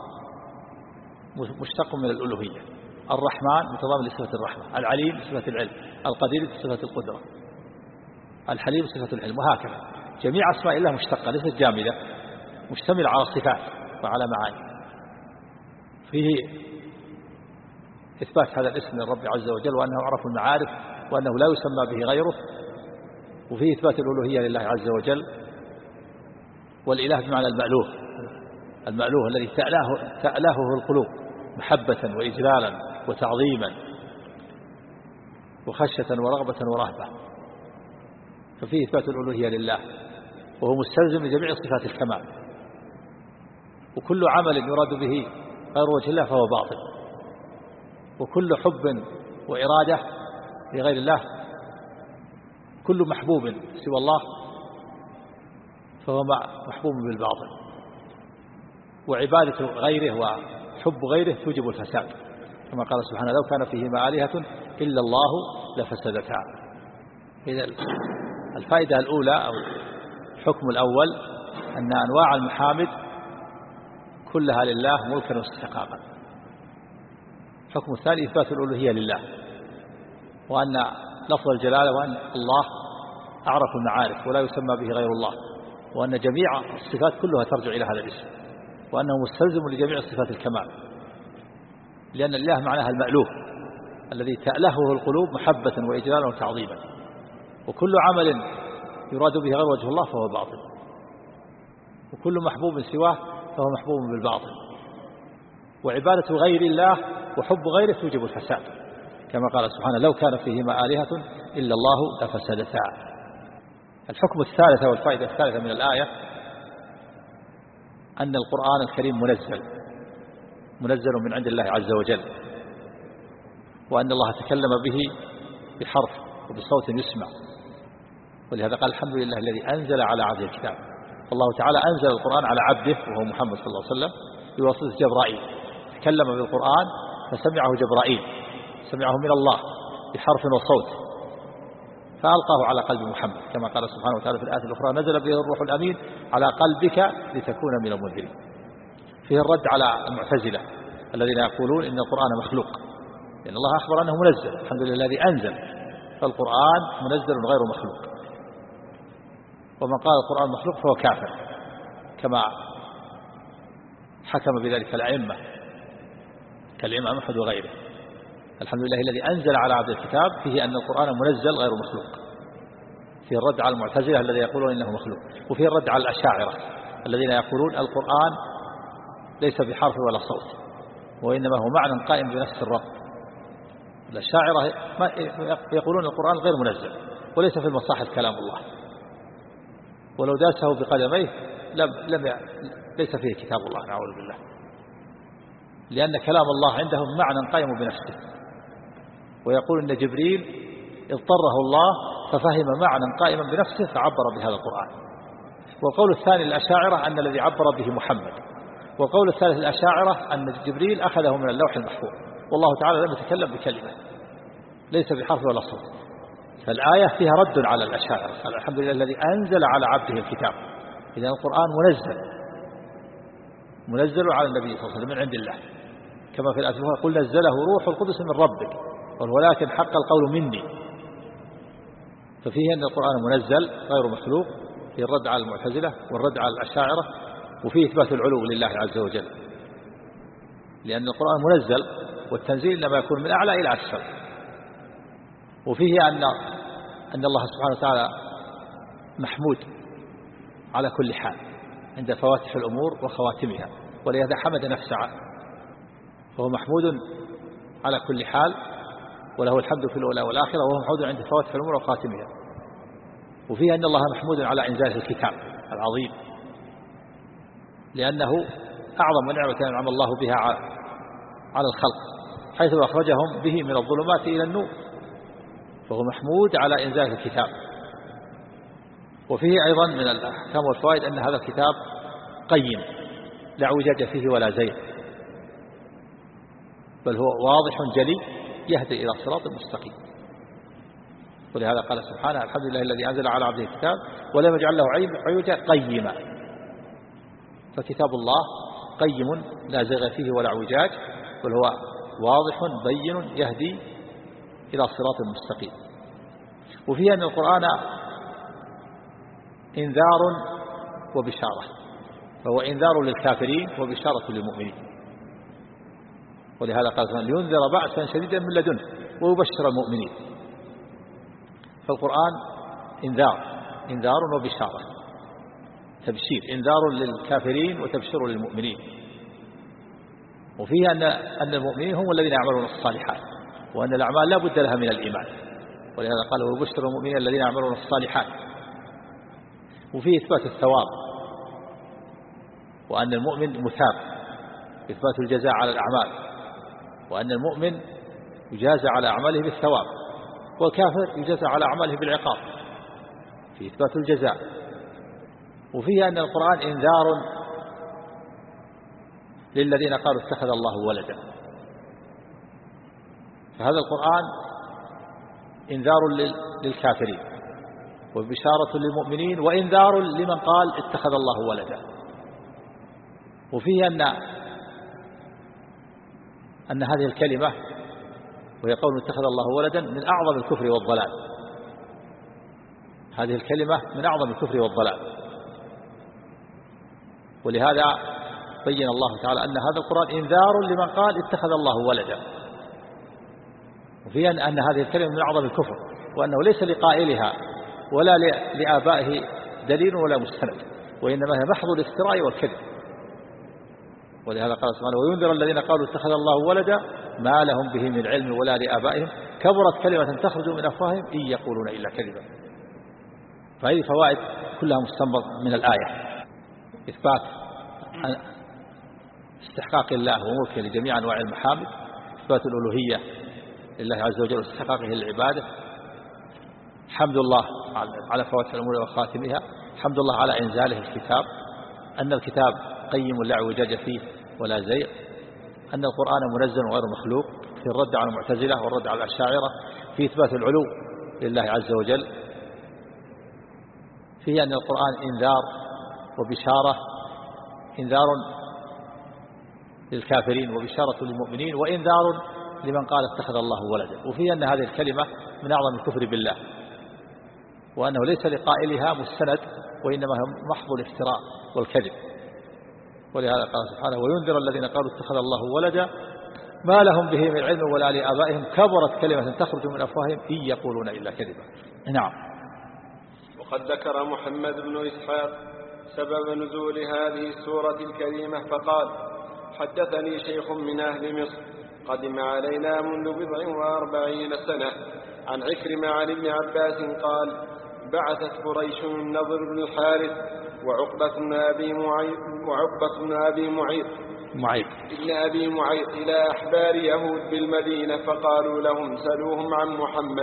Speaker 2: مشتق من الألوهية، الرحمن متضمن لصفة الرحمة، العليم صفة العلم، القدير صفة القدرة، الحليم صفة الحلم، وهكذا. جميع أسماء الله مشتقة ليست جامدة، مشتمل على الصفات وعلى معاني. فيه إثبات هذا الاسم للرب عز وجل، وأنه أعرف المعارف، وأنه لا يسمى به غيره. وفيه إثبات الألوهية لله عز وجل، والإله بمعنى المألوه الذي تألهه القلوب محبة وإجلالا وتعظيما وخشية ورغبة ورهبة. ففيه إثبات الألوهية لله، وهو مستلزم لجميع صفات الكمال. وكل عمل يراد به غير وجه الله فهو باطل، وكل حب وإرادة لغير الله، كل محبوب سوى الله فهو محبوب بالباطل. وعبادة غيره وحب غيره توجب الفساد، كما قال سبحانه: لو كان فيهما آلهة إلا الله لفسدتا. إذا الفائدة الأولى أو الحكم الأول أن أنواع المحامد كلها لله ملكا واستحقاقا. الحكم الثاني إثبات الألوهية لله، وأن لفظ الجلالة وأن الله أعرف المعارف ولا يسمى به غير الله، وأن جميع الصفات كلها ترجع إلى هذا الاسم، وأنه مستلزم لجميع صفات الكمال، لأن الله معناها المألوف الذي تألهه القلوب محبة وإجلالا وتعظيما، وكل عمل يراد به غير وجه الله فهو باطل، وكل محبوب سواه فهو محبوب بالباطل، وعبادة غير الله وحب غيره توجب الفساد، كما قال سبحانه لو كان فيهما آلهة إلا الله لفسدتا. الحكم الثالث والفائدة الثالثة من الآية أن القرآن الكريم منزل من عند الله عز وجل، وأن الله تكلم به بحرف وبصوت يسمع، ولهذا قال الحمد لله الذي أنزل على عبده الكتاب. الله تعالى أنزل القرآن على عبده وهو محمد صلى الله عليه وسلم بواسطة جبرائيل، تكلم بالقرآن فسمعه جبرائيل، سمعه من الله بحرف وصوت فألقاه على قلب محمد، كما قال سبحانه وتعالى في الآية الأخرى نزل به الروح الأمين على قلبك لتكون من المنذرين. فيه الرد على المعتزلة الذين يقولون إن القرآن مخلوق، لأن الله أخبر أنه منزل، الحمد لله الذي أنزل، فالقرآن منزل غير مخلوق، ومن قال القرآن مخلوق فهو كافر، كما حكم بذلك الأئمة كالإمام أحمد وغيره. الحمد لله الذي أنزل على عبد الكتاب فيه أن القرآن منزل غير مخلوق، فيه الرد على المعتزلة الذين يقولون إنه مخلوق، وفيه الرد على الأشاعرة الذين يقولون القرآن ليس بحرف ولا صوت، وإنما هو معنى قائم بنفس الرب. الأشاعرة يقولون القرآن غير منزل وليس في المصاحف كلام الله، ولو داسه بقدميه ليس فيه كتاب الله نعوذ بالله، لأن كلام الله عندهم معنى قائم بنفسه. ويقول إن جبريل اضطره الله ففهم معنى قائما بنفسه فعبر بهذا القرآن. والقول الثاني للأشاعرة أن الذي عبر به محمد، والقول الثالث للأشاعرة أن جبريل أخذه من اللوح المحفوظ، والله تعالى لم يتكلم بكلمة ليس بحرف ولا صوت. فالآية فيها رد على الأشاعرة، الحمد لله الذي أنزل على عبده الكتاب. إذن القرآن منزل على النبي صلى الله عليه وسلم من عند الله، كما في الآية الأخرى قل نزله روح القدس من ربك ولكن حق القول مني. ففيه أن القرآن منزل غير مخلوق، في الرد على المعتزلة والرد على الأشاعرة، وفيه إثبات العلو لله عز وجل، لأن القرآن منزل والتنزيل لما يكون من أعلى إلى أسفل. وفيه أن الله سبحانه وتعالى محمود على كل حال عند فواتح الأمور وخواتمها، ولهذا حمد نفسه، فهو محمود على كل حال وله الحمد في الأولى والآخرة، وهو محمود عند فواتح الأمور وخاتمها. وفيه أن الله محمود على إنزال الكتاب العظيم، لأنه أعظم نعمة أنعم الله بها على الخلق، حيث أخرجهم به من الظلمات إلى النور، فهو محمود على إنزال الكتاب. وفيه أيضا من الأحكام والفوائد أن هذا الكتاب قيم لا اعوجاج فيه ولا زيغ، بل هو واضح جلي يهدي إلى صراط مستقيم. ولهذا قال سبحانه الحمد لله الذي أنزل على عبده الكتاب ولم يجعل له عوجا قيما. فكتاب الله قيم لا زيغ فيه ولا اعوجاج، بل هو واضح بين يهدي إلى صراط مستقيم. وفيه أن القرآن إنذار وبشارة، فهو إنذار للكافرين وبشارة للمؤمنين. ولهذا قال لينذر بأسا شديدا من لدنه ويبشر المؤمنين. فالقرآن إنذار وبشارة، تبشير، إنذار للكافرين وتبشير للمؤمنين. وفيه أن المؤمنين هم الذين يعملون الصالحات، وأن الأعمال لا بد لها من الإيمان، ولهذا قال ويبشر المؤمنين الذين يعملون الصالحات. وفيه إثبات الثواب، وأن المؤمن مثاب، إثبات الجزاء على الأعمال، وأن المؤمن يجازى على أعماله بالثواب، والكافر يجازى على أعماله بالعقاب، في إثبات الجزاء. وفيه أن القرآن إنذار للذين قالوا اتخذ الله ولدا، فهذا القرآن إنذار للكافرين وبشارة للمؤمنين وإنذار لمن قال اتخذ الله ولدا. وفيه أن هذه الكلمة وهي قول اتخذ الله ولدا من أعظم الكفر والضلال. هذه الكلمة من أعظم الكفر والضلال، ولهذا بين الله تعالى أن هذا القرآن إنذار لمن قال اتخذ الله ولدا. وفيه أن هذه الكلمة من أعظم الكفر، وأنه ليس لقائلها ولا لآبائه دليل ولا مستند، وإنما هي محض الافتراء والكذب. ولهذا قال سبحانه وينذر الذين قالوا اتخذ الله ولدا ما لهم به من علم ولا لآبائهم كبرت كلمة تخرج من أفواههم إن يقولون إلا كذبا. فهذه فوائد كلها مستنبط من الآية: إثبات استحقاق الله وملكه لجميع أنواع المحامد، إثبات الألوهية لله عز وجل واستحقاقه للعبادة، حمد الله على فواتح الأمور وخاتمها، حمد الله على إنزاله الكتاب، أن الكتاب قيم لا اعوجاج فيه ولا زيغ، أن القرآن منزل وغير مخلوق، في الرد على المعتزلة والرد على الأشاعرة، في إثبات العلو لله عز وجل، فيه أن القرآن إنذار وبشارة، إنذار للكافرين وبشارة للمؤمنين وإنذار لمن قال اتخذ الله ولدا. وفيه أن هذه الكلمة من أعظم الكفر بالله، وأنه ليس لقائلها مستند وإنما هو محض الافتراء والكذب. ولهذا قال سبحانه وينذر الذين قالوا اتخذ الله ولدا ما لهم به من علم ولا لآبائهم كبرت كلمة تخرج من أفواههم إن يقولون إلا كذبا. نعم.
Speaker 3: وقد ذكر محمد بن إسحاق سبب نزول هذه السورة الكريمة فقال: حدثني شيخ من أهل مصر قدم علينا منذ 47 سنة عن عكرمة عن ابن عباس قال: بعثت قريش النضر بن الحارث وعقبة بن أبي معيط إلى أحبار يهود بالمدينة فقالوا لهم: سلوهم عن محمد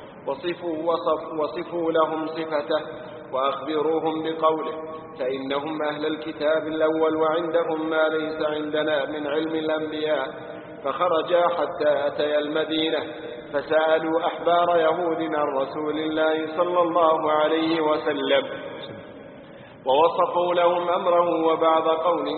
Speaker 3: وصفوا لهم صفته وأخبروهم بقوله، فإنهم أهل الكتاب الأول وعندهم ما ليس عندنا من علم الأنبياء. فخرجا حتى أتيا المدينة فسألوا أحبار يهود عن رسول الله صلى الله عليه وسلم ووصفوا لهم أمره وبعض قوله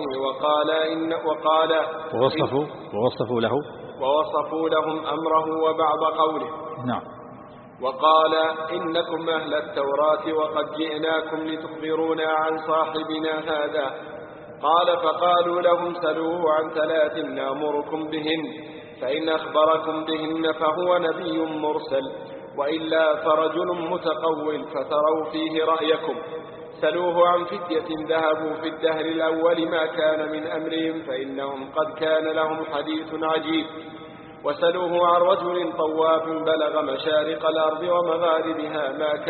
Speaker 3: ووصفوا لهم أمره وبعض قوله.
Speaker 2: نعم.
Speaker 3: وقال: إنكم أهل التوراة وقد جئناكم لتخبرونا عن صاحبنا هذا. قال: فقالوا لهم: سلوه عن 3 نأمركم بهن، فإن أخبركم بهن فهو نبي مرسل، وإلا فرجل متقول فتروا فيه رأيكم. سلوه عن فتية ذهبوا في الدهر الأول ما كان من أمرهم، فإنهم قد كان لهم حديث عجيب. وسلوه عن رجل طواف بلغ مشارق الأرض ومغاربها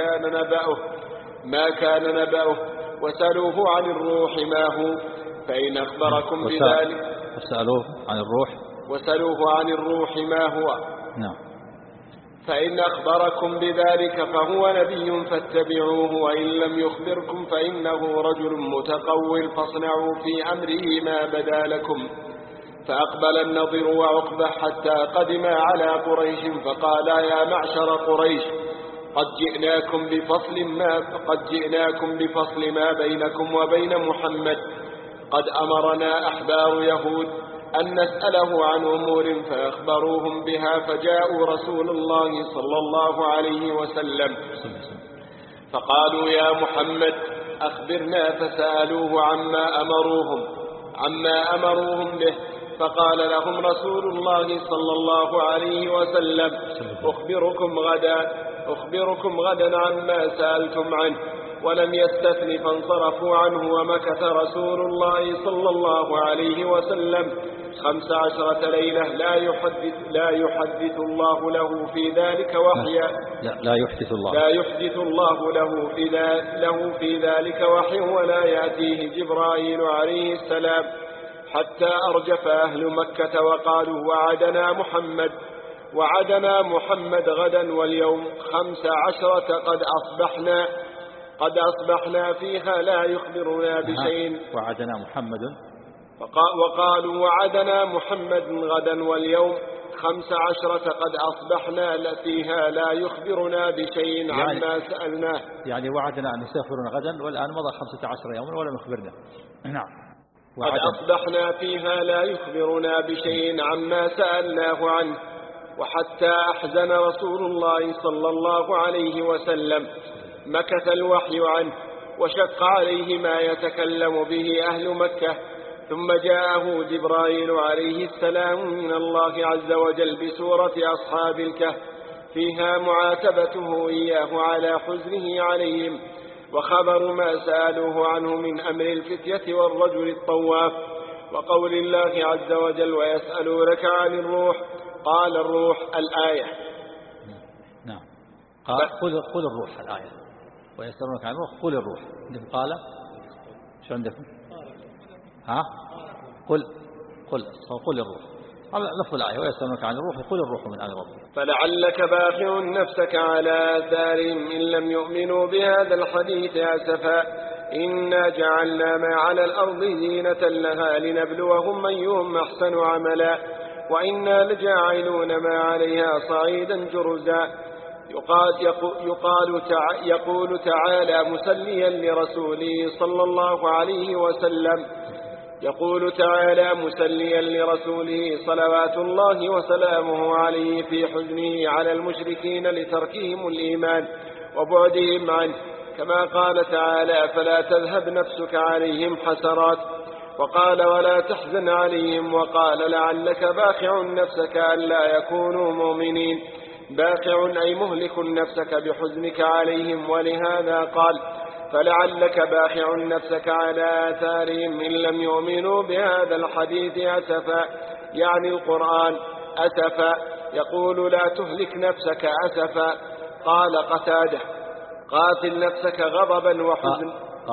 Speaker 3: ما كان نبأه. وسألوه عن الروح ما هو، فإن أخبركم بذلك. وسألوه عن الروح ما هو.
Speaker 2: نعم.
Speaker 3: فإن أخبركم بذلك فهو نبي فاتبعوه، وإن لم يخبركم فإنه رجل متقول فاصنعوا في أمره ما بدا لكم. فأقبل النضر وعقبة حتى قدما على قريش فقالا: يا معشر قريش قد جئناكم بفصل ما بينكم وبين محمد. قد أمرنا أحبار يهود أن نسأله عن أمور فأخبروهم بها، فجاءوا رسول الله صلى الله عليه وسلم فقالوا: يا محمد أخبرنا. فسألوه عما أمروهم به، فقال لهم رسول الله صلى الله عليه وسلم: أخبركم غدا عما سألتم عنه. ولم يستثن فانصرفوا عنه. ومكث رسول الله صلى الله عليه وسلم 15 ليلة لا يحدث الله له في ذلك وحيا
Speaker 2: لا يحدث
Speaker 3: الله له في ذلك وحي، ولا يأتيه جبرائيل عليه السلام، حتى أرجف أهل مكة وقالوا: وعدنا محمد غدا واليوم 15 قد أصبحنا فيها لا يخبرنا بشيء.
Speaker 2: وعدنا محمد
Speaker 3: وقالوا: وعدنا محمد غدا واليوم 15 قد أصبحنا فيها لا يخبرنا بشيء عما سألناه.
Speaker 2: يعني وعدنا أن يستغفرنا غدا والآن مضى 15 يوما ولم يخبرنا. نعم.
Speaker 3: قد أصبحنا فيها لا يخبرنا بشيء عما سألناه عنه. وحتى أحزن رسول الله صلى الله عليه وسلم مكث الوحي عنه وشق عليه ما يتكلم به أهل مكة. ثم جاءه جبرائيل عليه السلام من الله عز وجل بسورة أصحاب الكهف فيها معاتبته إياه على حزنه عليهم وخبر ما سألوه عنه من أمر الفتية والرجل الطواف. وقول الله عز وجل ويسألونك عن الروح قال الروح الآية.
Speaker 2: نعم. قل الروح الآية. ويسألونك عن الروح قل الروح. عندكم قال شو عندكم؟ ها قل الروح. لفظ الآية ويسألونك عن الروح قل الروح من أمر ربك.
Speaker 3: فلعلك باخع نفسك على آثارهم إن لم يؤمنوا بهذا الحديث أسفا إنا جعلنا ما على الأرض زينة لها لنبلوهم أيهم أحسن عملا وإنا لجاعلون ما عليها صعيدا جرزا. يقول تعالى مسليا لرسوله صلى الله عليه وسلم يقول تعالى مسليا لرسوله صلوات الله وسلامه عليه في حزنه على المشركين لتركهم الإيمان وبعدهم عنه كما قال تعالى فلا تذهب نفسك عليهم حسرات. وقال ولا تحزن عليهم وقال لعلك باخع نفسك ألا يكونوا مؤمنين. باخع أي مهلك نفسك بحزنك عليهم ولهذا قال فلعلك باخع نفسك على آثارهم إن لم يؤمنوا بهذا الحديث أسفا يعني القرآن أسفا يقول لا تهلك نفسك أسفا. قال قتادة قاتل نفسك غضبا وحزن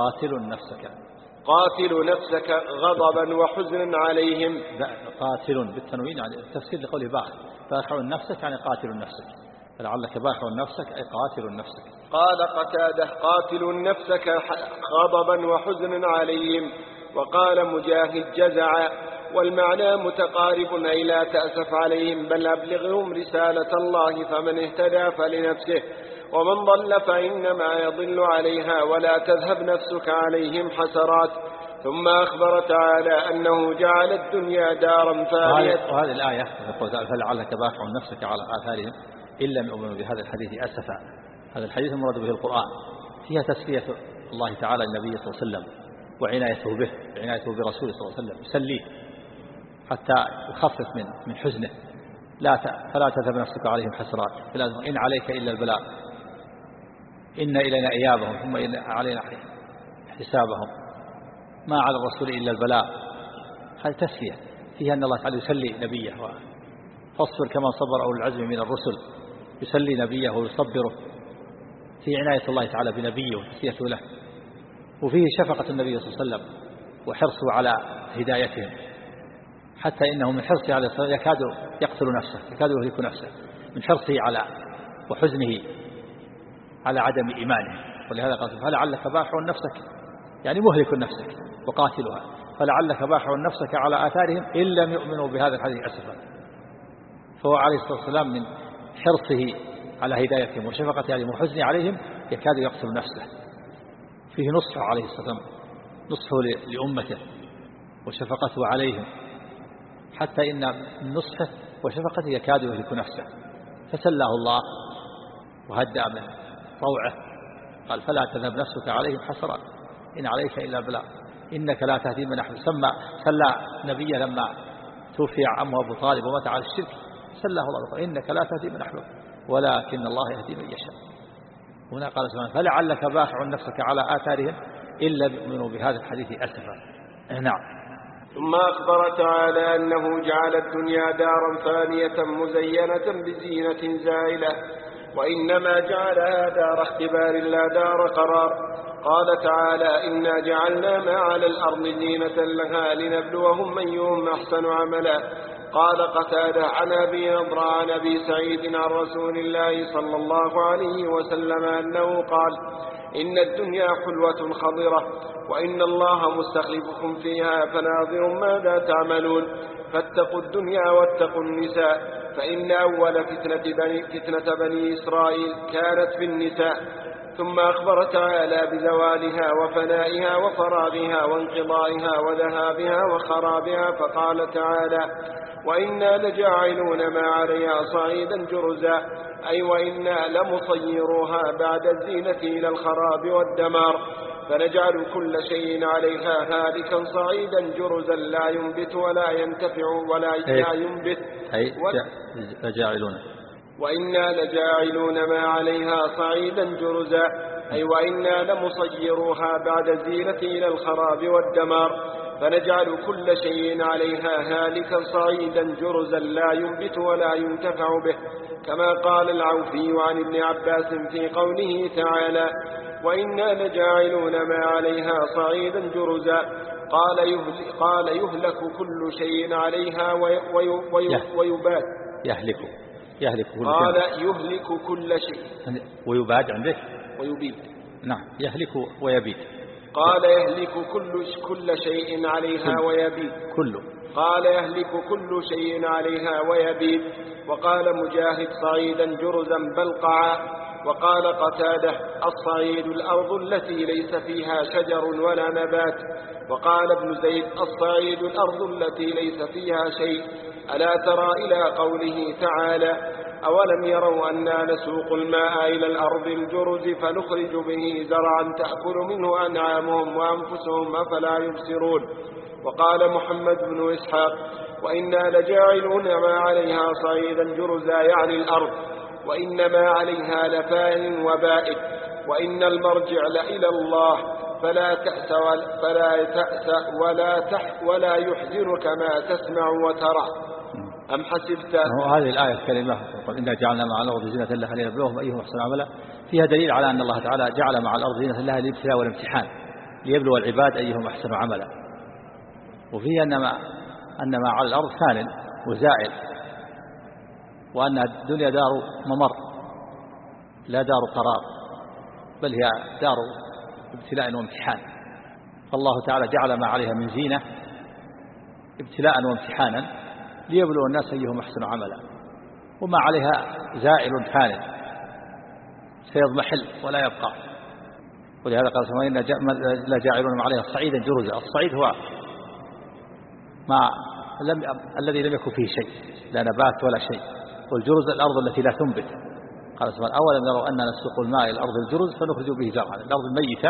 Speaker 3: قاتل نفسك غضبا وحزنا عليهم.
Speaker 2: قاتل بالتنوين يعني التفسير لقوله باخع نفسك يعني قاتل نفسك فلعلك باخع نفسك أي قاتل نفسك.
Speaker 3: قال قتادة قاتل نفسك غضبا وحزنا عليهم. وقال مجاهد جزعا والمعنى متقارب أي لا تأسف عليهم بل أبلغهم رسالة الله فمن اهتدى فلنفسه ومن ضل فإنما يضل عليها ولا تذهب نفسك عليهم حسرات. ثم أخبر تعالى أنه جعل الدنيا دارا فانية.
Speaker 2: وهذه الآية فلعلك باخع نفسك على آثارهم إن لم يؤمنوا بهذا الحديث أسفا. هذا الحديث المراد به القرآن فيها تسلية الله تعالى النبي صلى الله عليه وسلم وعنايته به برسوله صلى الله عليه وسلم يسليه حتى يخفف من حزنه. فلا تذهب نفسك عليهم حسرات إن عليك إلا البلاغ إن إلينا إيابهم ثم إن علينا حسابهم ما على الرسول إلا البلاغ. هذه تسلية فيها أن الله تعالى يسلي نبيه فاصبر كما صبر أولو العزم من الرسل يسلي نبيه ويصبره في عناية الله تعالى بنبيه وتسليته له. وفيه شفقة النبي صلى الله عليه وسلم وحرصه على هدايتهم حتى إنه من حرصه على الصلاة يكاد يقتل نفسه يكاد يهلك نفسه من حرصه على وحزنه على عدم إيمانه. ولهذا قال فلعلك باخع نفسك يعني مهلك نفسك وقاتلها فلعلك باخع نفسك على آثارهم إن لم يؤمنوا بهذا الحديث أسفا. فهو عليه الصلاة والسلام من حرصه على هدايتهم وشفقته عليهم وحزنه عليهم يكاد يقتل نفسه. فيه نصحه عليه الصلاة والسلام نصحه لأمته وشفقته عليهم حتى إن نصحه وشفقته يكاد يهلك نفسه فسلاه الله وهدأ من طوعه. قال فلا تذهب نفسك عليهم حسرات إن عليك إلا بلاغ إنك لا تهدي من أحببت. سلى نبيه لما توفي عمه أبو طالب ومات على الشرك سلاه الله إنك لا تهدي من أحببت ولكن الله يهدي من يشاء. هنا قال سبحانه فلعلك باخع نفسك على آثارهم إلا يؤمنوا بهذا الحديث أسفا. نعم.
Speaker 3: ثم أخبر تعالى أنه جعل الدنيا دارا فانية مزينة بزينة زائلة وإنما جعلها دار اختبار لا دار قرار. قال تعالى إنا جعلنا ما على الأرض زينة لها لنبلوهم أيهم أحسن عملا. قال قتادة عن أبي نضر عن أبي سعيد عن رسول الله صلى الله عليه وسلم أنه قال إن الدنيا حلوة خضرة وإن الله مستخلفكم فيها فناظر ماذا تعملون فاتقوا الدنيا واتقوا النساء فإن أول فتنة بني إسرائيل كانت في النساء. ثم أخبر تعالى بزوالها وفنائها وفراغها وانقضائها وذهابها وخرابها فقال تعالى وإنا لجاعلون ما عليها صعيدا جرزا أي وإنا لمصيروها بعد الزينة إلى الخراب والدمار فنجعل كل شيء عليها هالكا صعيدا جرزا لا ينبت ولا ينتفع ولا ينبت وإنا لجاعلون ما عليها صعيدا جرزا أي وإنا لمصيروها بعد الزينة إلى الخراب والدمار فنجعل كل شيء عليها هالكا صعيدا جرزا لا ينبت ولا ينتفع به كما قال العوفي عن ابن عباس في قوله تعالى وإنا لجاعلون ما عليها صعيدا جرزا قال يهلك كل شيء عليها ويباد قال يهلك كل شيء
Speaker 2: ويباد عندك
Speaker 3: ويبيد
Speaker 2: نعم يهلك ويبيد
Speaker 3: قال يهلك كل شيء عليها ويبيد قال يهلك كل شيء عليها ويبيد وقال مجاهد صعيدا جرزا بلقعا وقال قتاده الصعيد الأرض التي ليس فيها شجر ولا نبات وقال ابن زيد الصعيد الأرض التي ليس فيها شيء ألا ترى إلى قوله تعالى أولم يروا أنا نسوق الماء إلى الأرض الجرز فنخرج به زرعا تأكل منه أنعامهم وأنفسهم أفلا يبصرون وقال محمد بن إسحاق وإنا لجاعلون ما عليها صعيدا جرزا يعني الأرض وإنما عليها لفان وبائد وإن المرجع لإلى الله فلا تأس ولا يحزنك ما تسمع وترى أم حسبت
Speaker 2: هذه الآية الكريمة إنا جعلنا مع الأرض زينة لها لنبلوهم أيهم أحسن عملا فيها دليل على أن الله تعالى جعل مع الأرض زينة لها للابتلاء والامتحان ليبلو العباد أيهم أحسن عملا وفيه أن ما على الأرض فان وزائل وأن الدنيا دار ممر لا دار قرار بل هي دار ابتلاء وامتحان فالله تعالى جعل ما عليها من زينة ابتلاء وامتحانا ليبلو الناس أيهم أحسن عملا وما عليها زائل فان سيضمحل ولا يبقى ولهذا قال سمعنا لا جاعلون ما عليها صعيدا جرزا الصعيد هو الذي لم يكن فيه شيء لا نبات ولا شيء والجرز الأرض التي لا تنبت قال سبحانه أولم يروا أننا نسوق الماء إلى الأرض الجرز فنخرج به زرعا الأرض الميتة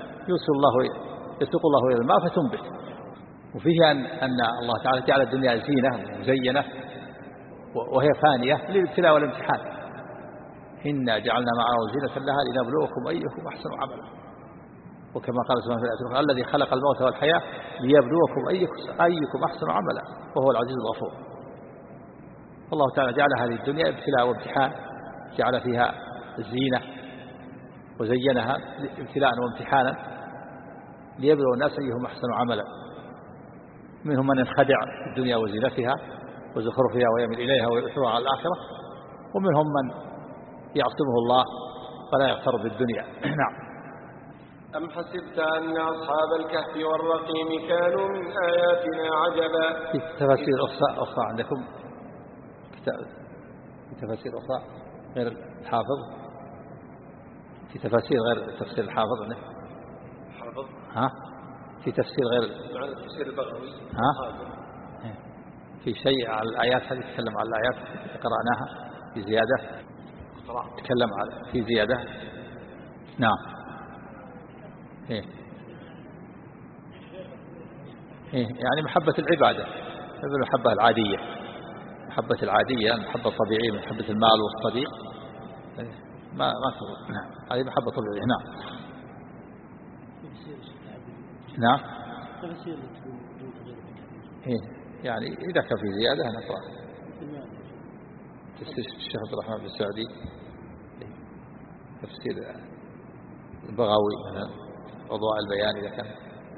Speaker 2: يسوق الله إلى الماء فتنبت وفيه أن الله تعالى جعل الدنيا زينة مزينة وهي فانية للابتلاء والامتحان إنا جعلنا معه زينة لها لنبلوكم أيكم أحسن عملا وكما قال سبحانه وتعالى الذي خلق الموت والحياة ليبلوكم أيكم أحسن عملا وهو العزيز الغفور الله تعالى جعل هذه الدنيا ابتلاء وامتحان جعل فيها الزينة وزينها ابتلاء وامتحانا ليبلو الناس أيهم أحسن عملا منهم من ينخدع في الدنيا وزينتها وزخرفها ويميل إليها ويؤثرها على الآخرة ومنهم من يعصمه الله فلا يغتر بالدنيا نعم
Speaker 3: أم حسبت أن أصحاب الكهف والرقيم كانوا من آياتنا عجبا
Speaker 2: في تفاسير أخرى عندكم في تفاسير أخرى غير الحافظ في تفاسير غير تفسير الحافظ
Speaker 3: حافظ
Speaker 2: ها في تفسير غير
Speaker 3: تفسير البغوي
Speaker 2: ها في شيء على الآيات هذه تتكلم على الآيات قرأناها في زيادة تتكلم على في زيادة نعم يعني محبة العبادة المحبة العادية محبة العادية المحبة الطبيعية محبة المال والصديق ما تضر نعم هذه محبة طبيعية نعم يعني إذا كان في زيادة نقرأ تفسير الشيخ عبد الرحمن بن السعدي تفسير البغاوي مثلا أضواء البيان إذا كان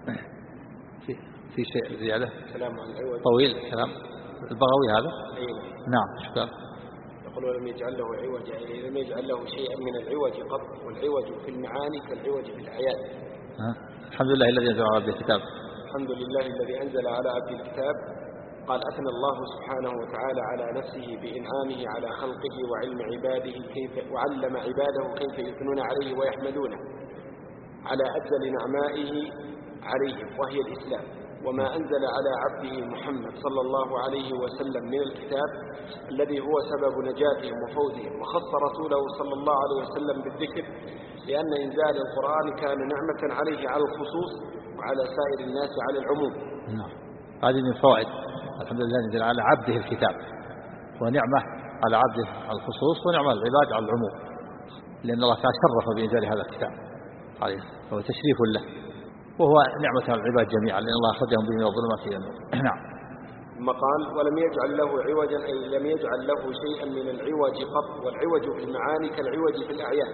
Speaker 2: في شيء زيادة
Speaker 3: كلام عن العوض
Speaker 2: طويل كلام البغوي هذا
Speaker 3: أيوة.
Speaker 2: نعم شكرا
Speaker 3: يقول ولم يجعل له عوجا، أي لم يجعل له شيئا من العوج قط، والعوج في المعاني كالعوج في الأعيان.
Speaker 2: الحمد لله الذي أنزل على عبده الكتاب.
Speaker 3: الحمد لله الذي أنزل على عبد الكتاب. قال أثنى الله سبحانه وتعالى على نفسه بإنعامه على خلقه وعلم عباده وعلم عباده كيف يثنون عليه ويحمدونه على أجل نعمائه عليهم وهي الإسلام، وما أنزل على عبده محمد صلى الله عليه وسلم من الكتاب الذي هو سبب نجاتهم وفوزهم، وخص رسوله صلى الله عليه وسلم بالذكر لأن إنزال القرآن كان نعمة عليه على الخصوص وعلى سائر الناس على العموم.
Speaker 2: نعم. هذه من فوائد الحمد لله أنزل على عبده الكتاب، ونعمة على عبده على الخصوص ونعمة العباد على العموم، لأن الله تعالى شرف بإنزال هذا الكتاب عليه، فهو تشريف له وهو نعمة على العباد جميعا، لأن الله أخرجهم به من الظلمات إلى النور. نعم.
Speaker 3: ثم قال ولم يجعل له عوجا، أي لم يجعل له شيئا من العوج قط، والعوج في المعاني كالعوج في الأعيان.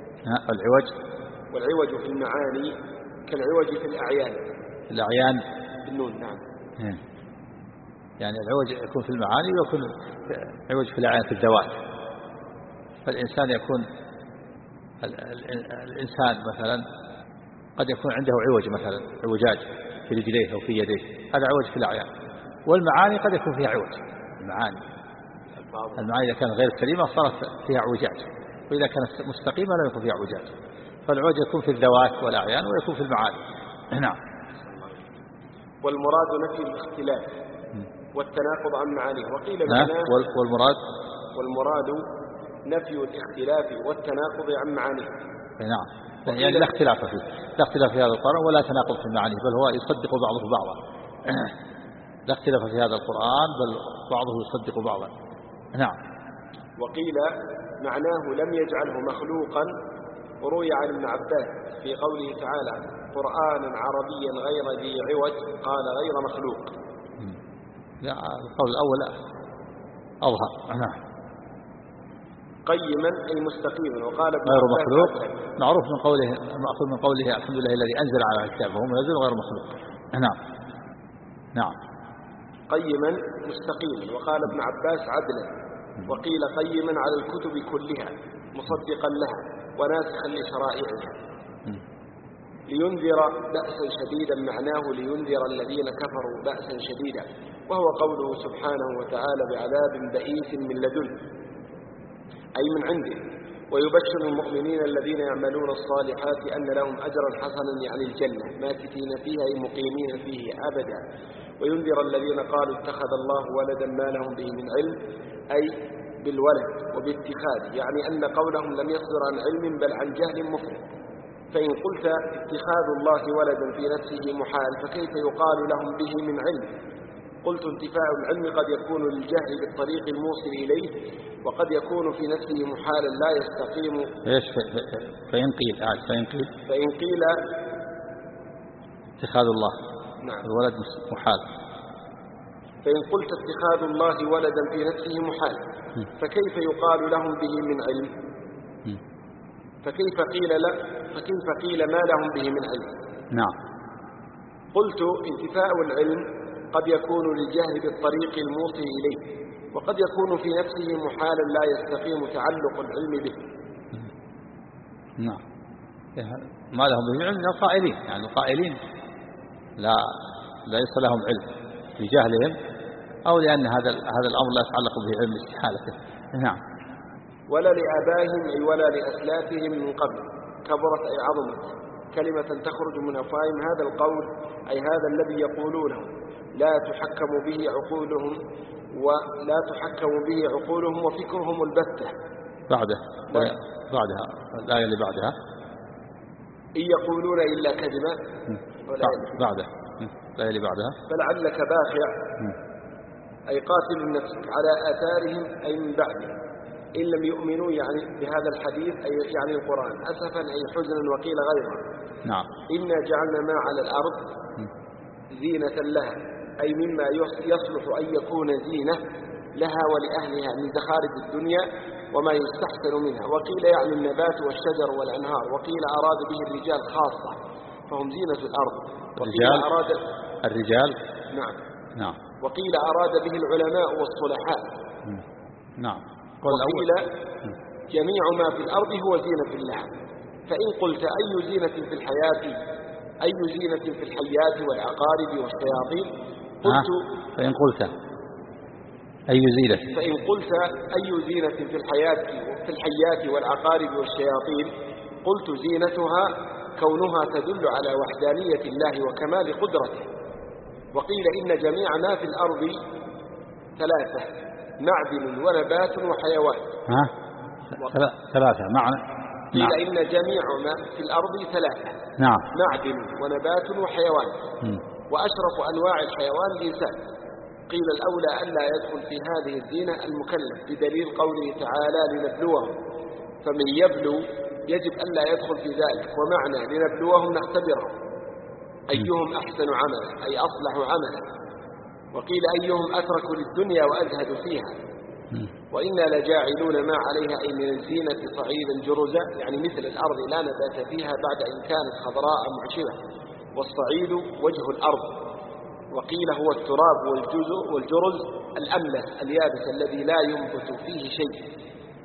Speaker 3: والعوج في المعاني كالعوج في الأعيان.
Speaker 2: الأعيان
Speaker 3: بالنون. نعم.
Speaker 2: يعني العوج يكون في المعاني ويكون عوج في الأعيان في الذوات. فالإنسان يكون الإنسان مثلا قد يكون عنده عوج، مثلا عوجاج في رجليه أو في يديه، هذا عوج في الأعيان. والمعاني قد يكون فيها عوج. المعاني إذا كانت غير سليمة صارت فيها عوجاج، وإذا كانت مستقيمة لا يكون فيها عوجاج. فالعوج يكون في الذوات والأعيان ويكون في المعاني. نعم.
Speaker 3: والمراد نفي الاختلاف والتناقض عن معانيه، وقيل والمراد نفي الاختلاف والتناقض عن معانيه.
Speaker 2: نعم. يعني لا اختلاف فيه، لا اختلاف في هذا القرآن ولا تناقض في معانيه، بل هو يصدق بعضه بعضا. لا اختلاف في هذا القرآن بل بعضه يصدق بعضا. نعم.
Speaker 3: وقيل معناه لم يجعله مخلوقا، وروي عن ابن عباس في قوله تعالى قرآنا عربيا غير ذي عوج قال غير مخلوق.
Speaker 2: لا، القول الأول أظهر. نعم.
Speaker 3: قيما أي مستقيما، وقال ابن
Speaker 2: غير
Speaker 3: عباس
Speaker 2: مخلوق معروف من قوله، مأخوذ من قوله الحمد لله الذي أنزل على الكتاب وهو منزل غير مخلوق. نعم. نعم.
Speaker 3: قيما مستقيما، وقال ابن عباس عدلا، وقيل قيما على الكتب كلها مصدقا لها وناسخا لشرائعها. لينذر بأسا شديدا، معناه لينذر الذين كفروا بأسا شديدا، وهو قوله سبحانه وتعالى بعذاب بئيس من لدنه أي من عنده، ويبشر المؤمنين الذين يعملون الصالحات أن لهم أجرا حسنا يعني الجنة ماكثين فيها أي مقيمين فيه أبدا، وينذر الذين قالوا اتخذ الله ولدا ما لهم به من علم أي بالولد وباتخاذ، يعني أن قولهم لم يصدر عن علم بل عن جهل مفرط. فإن قلت اتخاذ الله ولدا في نفسه محال فكيف يقال لهم به من علم؟ قلت انتفاء العلم قد يكون للجهل بالطريق الموصل إليه، وقد يكون في نفسه محالا لا يستقيم.
Speaker 2: إيش فإن قيل اتخاذ الله
Speaker 3: نعم
Speaker 2: الولد محال.
Speaker 3: فإن قلت اتخاذ الله ولدا في نفسه محال فكيف يقال لهم به من علم؟ فكيف قيل ما لهم به من علم؟
Speaker 2: نعم.
Speaker 3: قلت انتفاء العلم قد يكون للجهل بالطريق الموصل إليه، وقد يكون في نفسه محالا لا يستقيم تعلق العلم به.
Speaker 2: نعم. ما لهم به علم القائلين، يعني القائلين لا ليس لهم علم لجهلهم أو لأن هذا الأمر لا يتعلق به علم استحالته. نعم.
Speaker 3: ولا لآبائهم أي ولا لأسلافهم من قبل، كبرت أي عظمت كلمة تخرج من أفواههم، هذا القول أي هذا الذي يقولونه لا تحكم به عقولهم وفكرهم البتة.
Speaker 2: بعدها الآية اللي بعدها
Speaker 3: إن يقولون إلا كذبا.
Speaker 2: بعدها الآية اللي بعدها
Speaker 3: فلعلك باخع أي قاتل نفسك على آثارهم أي من بعدهم إن لم يؤمنوا يعني بهذا الحديث أي يعني القرآن أسفا أي حزنا، وقيل غيره.
Speaker 2: نعم.
Speaker 3: إنا جعلنا ما على الأرض زينة لها أي مما يصلح أن يكون زينة لها ولأهلها من زخارف الدنيا وما يستحسن منها، وقيل يعني النبات والشجر والأنهار، وقيل أراد به الرجال خاصة فهم زينة الأرض، وقيل أراد
Speaker 2: الرجال.
Speaker 3: نعم. وقيل أراد به العلماء والصلحاء.
Speaker 2: نعم.
Speaker 3: وقيل جميع ما في الأرض هو زينة الله. فإن قلت أي زينة في الحياة أي زينة في الحيات والعقارب والشياطين قلت
Speaker 2: فإن قلت أي زينة
Speaker 3: في الحيات والعقارب والشياطين قلت زينتها كونها تدل على وحدانية الله وكمال قدرته. وقيل إن جميع ما في الأرض ثلاثة: معدن ونبات وحيوان.
Speaker 2: ثلاثة معنى.
Speaker 3: قيل إن جميع ما في الأرض ثلاثة:
Speaker 2: نعم.
Speaker 3: معدن ونبات وحيوان. وأشرف أنواع الحيوان الإنسان. قيل الأولى ألا يدخل في هذه الزينة المكلف بدليل قوله تعالى لنبلوهم، فمن يبلو يجب ألا يدخل في ذلك. ومعنى لنبلوهم نختبرهم أيهم أحسن عملا أي أصلح عملا. وقيل أيهم أترك للدنيا وأزهد فيها. وإنا لجاعلون ما عليها أي من الزينة صعيدا جرزا، يعني مثل الأرض لا نبات فيها بعد إن كانت خضراء معشبة. والصعيد وجه الأرض. وقيل هو التراب والجرز الأملس اليابس الذي لا ينبت فيه شيء.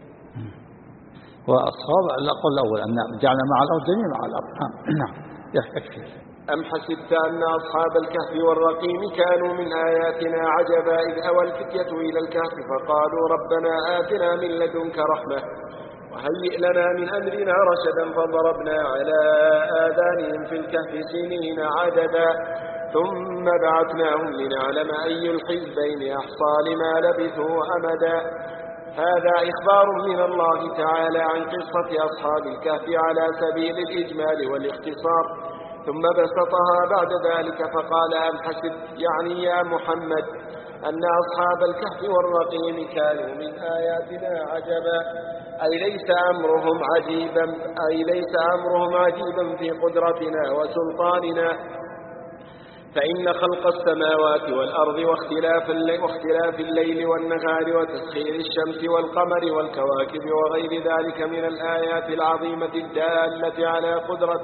Speaker 2: والصواب القول الأول أن جعلنا مع الأرض جميع مع الأرض. نعم يكفي.
Speaker 3: أم حسبت أن أصحاب الكهف والرقيم كانوا من آياتنا عجبا إذ أوى الفتية إلى الكهف فقالوا ربنا آتنا من لدنك رحمة وهيئ لنا من أمرنا رشدا فضربنا على آذانهم في الكهف سنين عددا ثم بعثناهم لنعلم أي الحزبين أحصى لما لبثوا أمدا. هذا إخبار من الله تعالى عن قصة أصحاب الكهف على سبيل الإجمال والاختصار، ثم بسطها بعد ذلك فقال أم حسب يعني يا محمد أن أصحاب الكهف والرقيم كانوا من آياتنا عجبا أي ليس أمرهم عجيبا في قدرتنا وسلطاننا. فإن خلق السماوات والأرض واختلاف الليل والنهار وتسخير الشمس والقمر والكواكب وغير ذلك من الآيات العظيمة الدالة على قدرة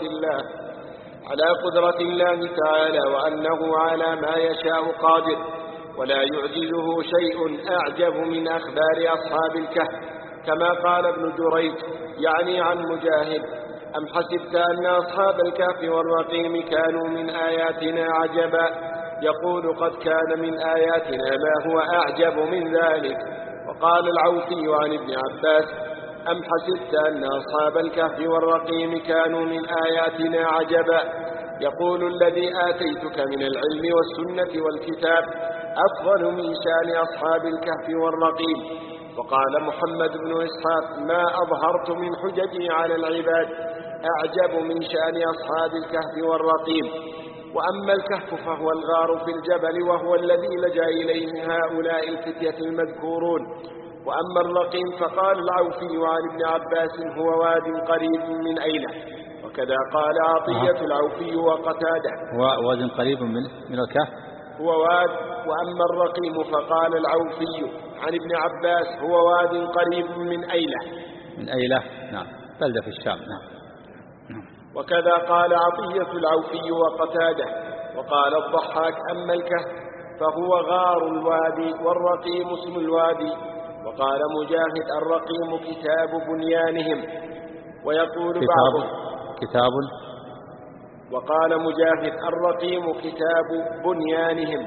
Speaker 3: الله تعالى وأنه على ما يشاء قادر، ولا يعجزه شيء أعجب من أخبار أصحاب الكهف، كما قال ابن جريج يعني عن مجاهد أم حسبت أن أصحاب الكهف والرقيم كانوا من آياتنا عجبا يقول قد كان من آياتنا ما هو أعجب من ذلك. وقال العوفي عن ابن عباس أم حسبت أن أصحاب الكهف والرقيم كانوا من آياتنا عجبا يقول الذي آتيتك من العلم والسنة والكتاب أفضل من شان أصحاب الكهف والرقيم. وقال محمد بن إسحاق ما أظهرت من حججي على العباد أعجب من شان أصحاب الكهف والرقيم. وأما الكهف فهو الغار في الجبل وهو الذي لجأ إليه هؤلاء الفتية المذكورون. وأما الرقيم فقال العوفي عن ابن عباس هو واد قريب من أيلة، وكذا قال عطية العوفي وقتاده
Speaker 2: واد قريب من الكهف
Speaker 3: هو واد. وأما الرقيم فقال العوفي عن ابن عباس هو واد قريب من أيلة.
Speaker 2: نعم بلدة في الشام. نعم.
Speaker 3: وكذا قال عطية العوفي وقتاده. وقال الضحاك أما الكهف فهو غار الوادي والرقيم اسم الوادي. وقال مجاهد الرقيم كتاب بنيانهم. ويقول بعضهم وقال مجاهد الرقيم كتاب بنيانهم.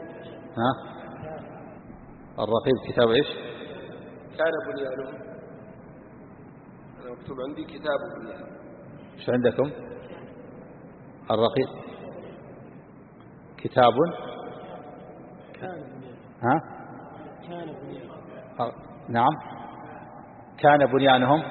Speaker 2: الرقيم كتاب إيش؟
Speaker 3: كان بنيانهم. أنا مكتوب عندي كتاب بنيانهم.
Speaker 2: إيش عندكم؟ الرقيم كتاب كان بنيانهم. نعم كان بنيانهم.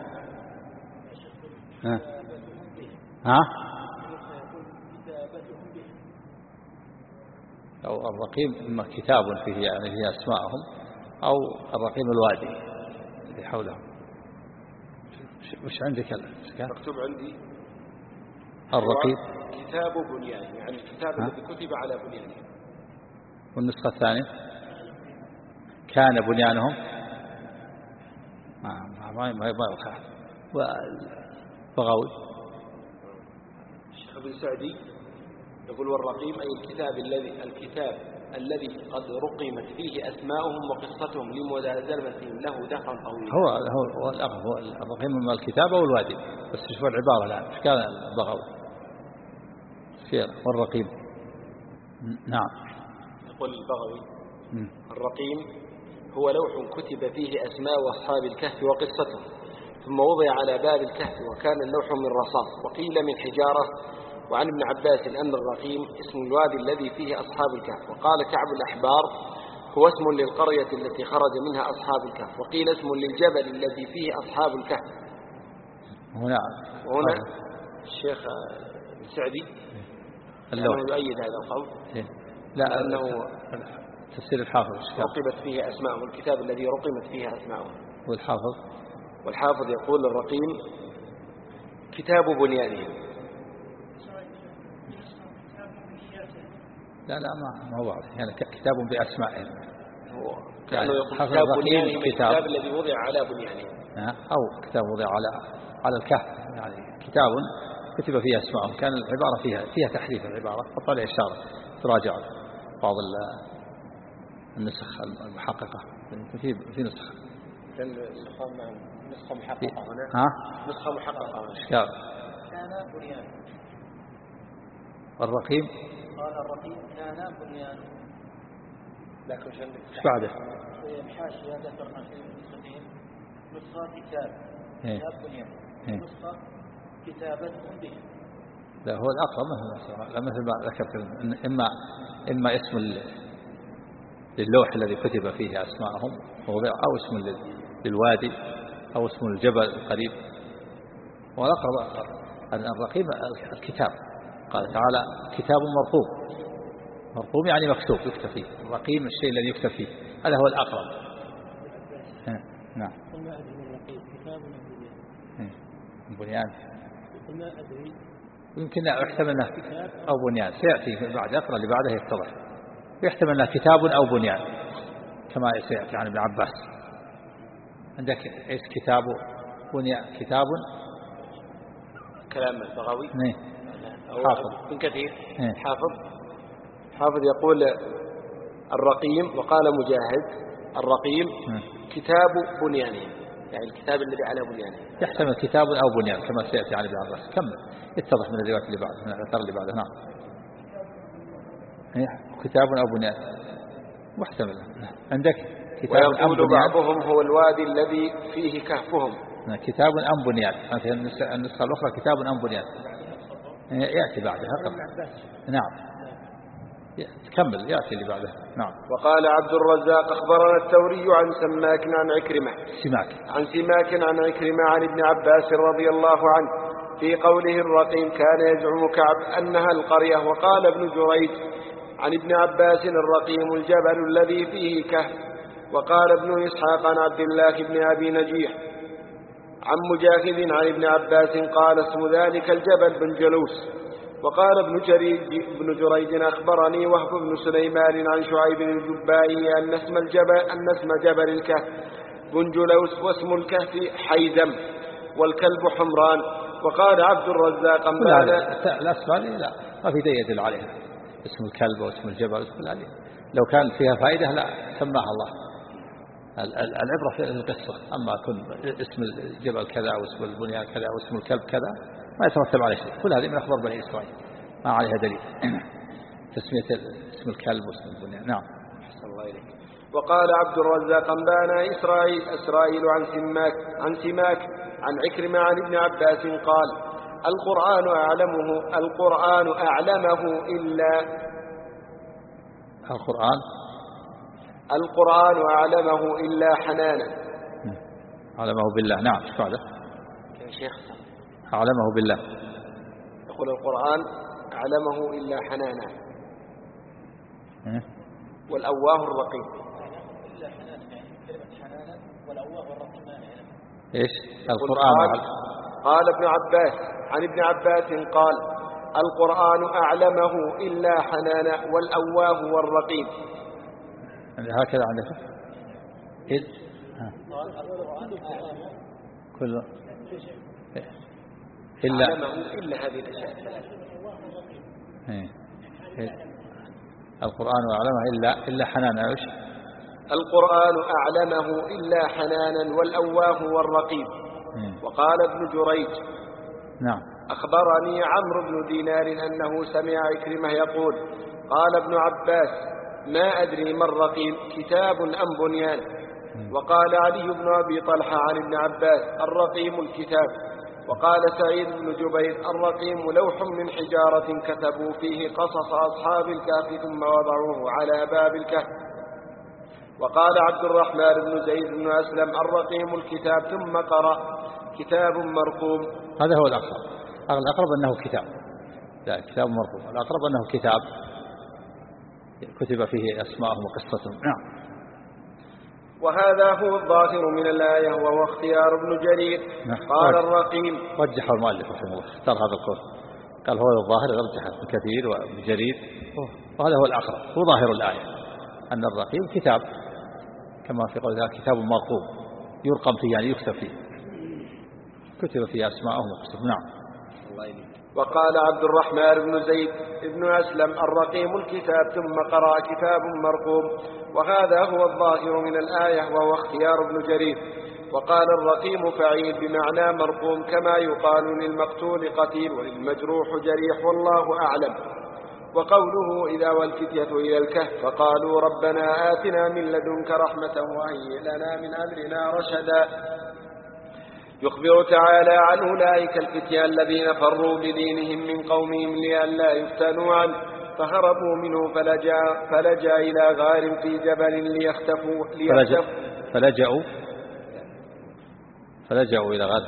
Speaker 2: أو الرقيم إما كتاب فيه يعني فيه أسماءهم أو الرقيم الوادي اللي حولهم. وش عندك
Speaker 3: مكتوب عندي
Speaker 2: الرقيم
Speaker 3: كتاب بنيان يعني الكتاب الذي كتب على بنيانهم.
Speaker 2: والنسخة الثانية كان بنيانهم ما يبقى وبغوي.
Speaker 3: الشيخ ابن سعدي يقول والرقيم أي الكتاب الذي قد رقمت فيه أسماؤهم وقصتهم لملازمتهم له دفعا طويلا.
Speaker 2: هو الرقيم من الكتابة والوادي، بس شوف العبارة الآن إيش كان البغوي خير والرقيم. نعم.
Speaker 3: يقول البغوي الرقيم هو لوح كتب فيه أسماء أصحاب الكهف وقصتهم، ثم وضع على باب الكهف، وكان اللوح من رصاص وقيل من حجارة. وعن ابن عباس أن الرقيم اسم الوادي الذي فيه أصحاب الكهف. وقال كعب الأحبار هو اسم للقرية التي خرج منها أصحاب الكهف، وقيل اسم للجبل الذي فيه أصحاب الكهف.
Speaker 2: هنا
Speaker 3: الشيخ السعدي
Speaker 2: اللوح
Speaker 3: يؤيد هذا القول،
Speaker 2: لا
Speaker 3: أنه
Speaker 2: تفسير الحافظ
Speaker 3: رقمت فيه أسماءهم، الكتاب الذي رقمت فيه أسماءهم.
Speaker 2: والحافظ
Speaker 3: يقول الرقيم كتاب بنيانهم.
Speaker 2: لا ما هو واضح يعني كتاب بأسمائهم،
Speaker 3: هو يعني كتاب بنيانهم، الكتاب الذي وضع على بنيانهم،
Speaker 2: أو كتاب وضع على الكهف، يعني كتاب كتب فيه أسمائهم. كان العبارة فيها تحريف العبارة، فطلع إشارة تراجع بعض النسخ المحققة في نسخ
Speaker 3: نسخة محققة هنا. نسخة محققة
Speaker 2: إشكال.
Speaker 4: كان بنيان
Speaker 2: الرقيم
Speaker 4: قال الرقيم كان بنيان،
Speaker 3: لكن
Speaker 2: ايش بعده؟
Speaker 4: حاشية ذكرنا في النسختين نسخة كتاب بنيان، نسخة كتابة به.
Speaker 2: لا هو الأقرب مثل ما ذكرت، إما اسم للوح الذي كتب فيه أسماءهم أو اسم للوادي أو اسم الجبل القريب. والأقرب أن الرقيم الكتاب، قال تعالى كتاب مرقوم يعني مكتوب يكتب فيه. الرقيم الشيء الذي يكتب فيه، هذا هو الأقرب. نعم.
Speaker 4: ما أدري من الرقيم كتاب
Speaker 2: بنيان.
Speaker 4: ما أدري
Speaker 2: يمكن يحتمل أنه أو بنيان، سيأتي بعد أقرأ اللي بعده يتضح. يحتمل أنه كتاب أو بنيان كما سيأتي عن ابن عباس. عندك إيش كتاب بنيان؟ كتاب
Speaker 3: كلام البغوي
Speaker 2: حافظ
Speaker 3: من كثير. حافظ يقول الرقيم، وقال مجاهد الرقيم كتاب بنيانهم، يعني الكتاب الذي على بنيانهم.
Speaker 2: يحتمل كتاب أو بنيان كما سيأتي عن ابن عباس. كمل يتضح من الروايات اللي بعد، من الأثر اللي بعده. نعم. كتاب أو بنيان محتمل. عندك كتاب أم بنيان.
Speaker 3: بعضهم هو الوادي الذي فيه كهفهم.
Speaker 2: كتاب أم بنيان. النسخة الأخرى كتاب أم بنيان يأتي بعدها. نعم تكمل يأتي اللي بعده. نعم.
Speaker 3: وقال عبد الرزاق أخبرنا الثوري عن سماك عن عكرمة عن عكرمة عن ابن عباس رضي الله عنه في قوله الرقيم كان يزعم كعب أنها القرية. وقال ابن جريج عن ابن عباس الرقيم الجبل الذي فيه كهف. وقال ابن إسحاق عن عبد الله بن أبي نجيح عن مجاهد عن ابن عباس قال اسم ذلك الجبل بن جلوس. وقال ابن جريج أخبرني وهب بن سليمان عن شعيب الجبائي أن اسم جبل الكهف بن جلوس، واسم الكهف حيزم، والكلب حمران. وقال عبد الرزاق
Speaker 2: الأسماء لا ما في دليل يدل عليها، اسم الكلب واسم الجبل لو كان فيها فائدة لا سماها الله. العبرة في القصة، أما كن اسم الجبل كذا واسم البنيان كذا واسم الكلب كذا ما يترتب عليه شيء. كل هذه من أخبار بني إسرائيل ما عليها دليل تسمية اسم الكلب واسم البنيان. نعم.
Speaker 3: أحسن الله إليك. وقال عبد الرزاق أنبانا إسرائيل عن سماك عن عكرمة عن ابن عباس قال القرآن أعلمه إلا حنانا.
Speaker 2: أعلمه بالله. نعم. ايش بعده؟
Speaker 3: يا شيخ
Speaker 2: أعلمه بالله.
Speaker 3: يقول القرآن أعلمه إلا حنانا والأواه الرقيم.
Speaker 4: إلا حنانا يعني كلمة حنانا والأواه الرقيم ما يعلم.
Speaker 2: إيش القرآن؟
Speaker 3: قال ابن عباس عن ابن عباس قال القرآن أعلمه إلا حنانا والأواه والرقيم.
Speaker 2: هكذا عندك كله
Speaker 3: إلا هذه الأشياء.
Speaker 2: القرآن أعلمه إلا حنانا. إيش؟
Speaker 3: القرآن أعلمه إلا حنانا والأواه والرقيب. وقال ابن جريج
Speaker 2: نعم
Speaker 3: أخبرني عمرو بن دينار أنه سمع عكرمة يقول قال ابن عباس ما أدري ما الرقيب كتاب أم بنيان. وقال علي بن أبي طلحة عن ابن عباس الرقيم الكتاب. وقال سعيد بن جبير الرقيم لوح من حجارة كتبوا فيه قصص أصحاب الكهف ثم وضعوه على باب الكهف. وقال عبد الرحمن بن زيد بن أسلم الرقيم الكتاب ثم قرأ كتاب مرقوم.
Speaker 2: هذا هو الأقرب أنه كتاب، لا كتاب مرقوم، الأقرب أنه كتاب كتب فيه أسماءهم وقصتهم. نعم.
Speaker 3: وهذا هو الظاهر من الآية وهو اختيار ابن جرير. قال الرقيم
Speaker 2: رجح المؤلف رحمه الله اختار هذا القول، قال هو الظاهر رجح ابن كثير وابن جرير، وهذا هو الأقرب، هو ظاهر الآية أن الرقيم كتاب كما في قول ذلك كتاب مرقوم يرقم فيه يعني يكتب فيه، كتب فيه أسماءهم وقصتهم. نعم.
Speaker 3: وقال عبد الرحمن بن زيد بن أسلم الرقيم الكتاب ثم قرأ كتاب مرقوم، وهذا هو الظاهر من الآية وهو اختيار ابن جرير. وقال الرقيم فعيل بمعنى مرقوم كما يقال للمقتول قتيل وللمجروح جريح والله أعلم. وقوله إذا والفتية إلى الكهف فقالوا ربنا آتنا من لدنك رحمة وهيئ لنا من أمرنا رشدا، يخبر تعالى عن أولئك الفتية الذين فروا بدينهم من قومهم لئلا يفتنوا عنه فهربوا منه فلجأ إلى غار في جبل ليختفوا
Speaker 2: فلجأوا إلى غار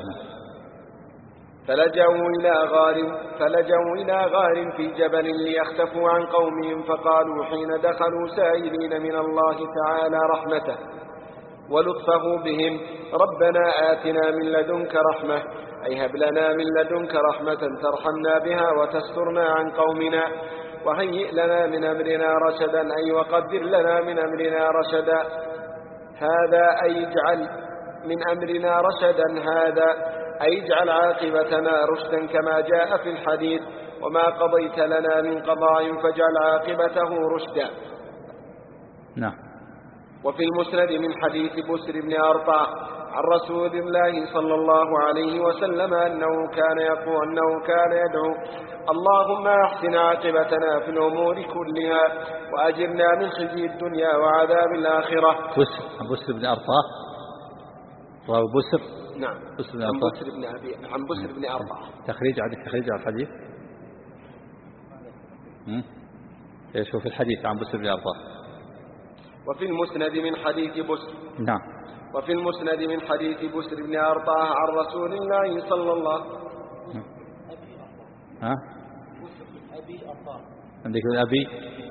Speaker 3: فلجأوا إلى غار في جبل ليختفوا عن قومهم فقالوا حين دخلوا سائلين من الله تعالى رحمته ولطفه بهم ربنا آتنا من لدنك رحمة أي هب لنا من لدنك رحمة ترحمنا بها وتسترنا عن قومنا وهيئ لنا من أمرنا رشدا أي وقدر لنا من أمرنا رشدا. هذا أي اجعل من أمرنا رشدا، هذا أي اجعل عاقبتنا رشدا كما جاء في الحديث وما قضيت لنا من قضاء فاجعل عاقبته رشدا.
Speaker 2: نعم.
Speaker 3: وفي المسند من حديث بسر بن أرطع عن رسول الله صلى الله عليه وسلم أنه كان يدعو اللهم أحسن عاقبتنا في الأمور كلها وأجرنا من خزي الدنيا وعذاب الآخرة.
Speaker 2: بسر بن أرطع راوي بسر.
Speaker 3: نعم. عن بسر بن أرطع.
Speaker 2: عندك تخريج على الحديث؟ ايش هو في الحديث عن بسر بن أرطع؟
Speaker 3: وفي المسند من حديث بسر.
Speaker 2: نعم.
Speaker 3: وفي المسند من حديث بسر بن أرطع عن رسول الله صلى الله
Speaker 2: عندك أبي.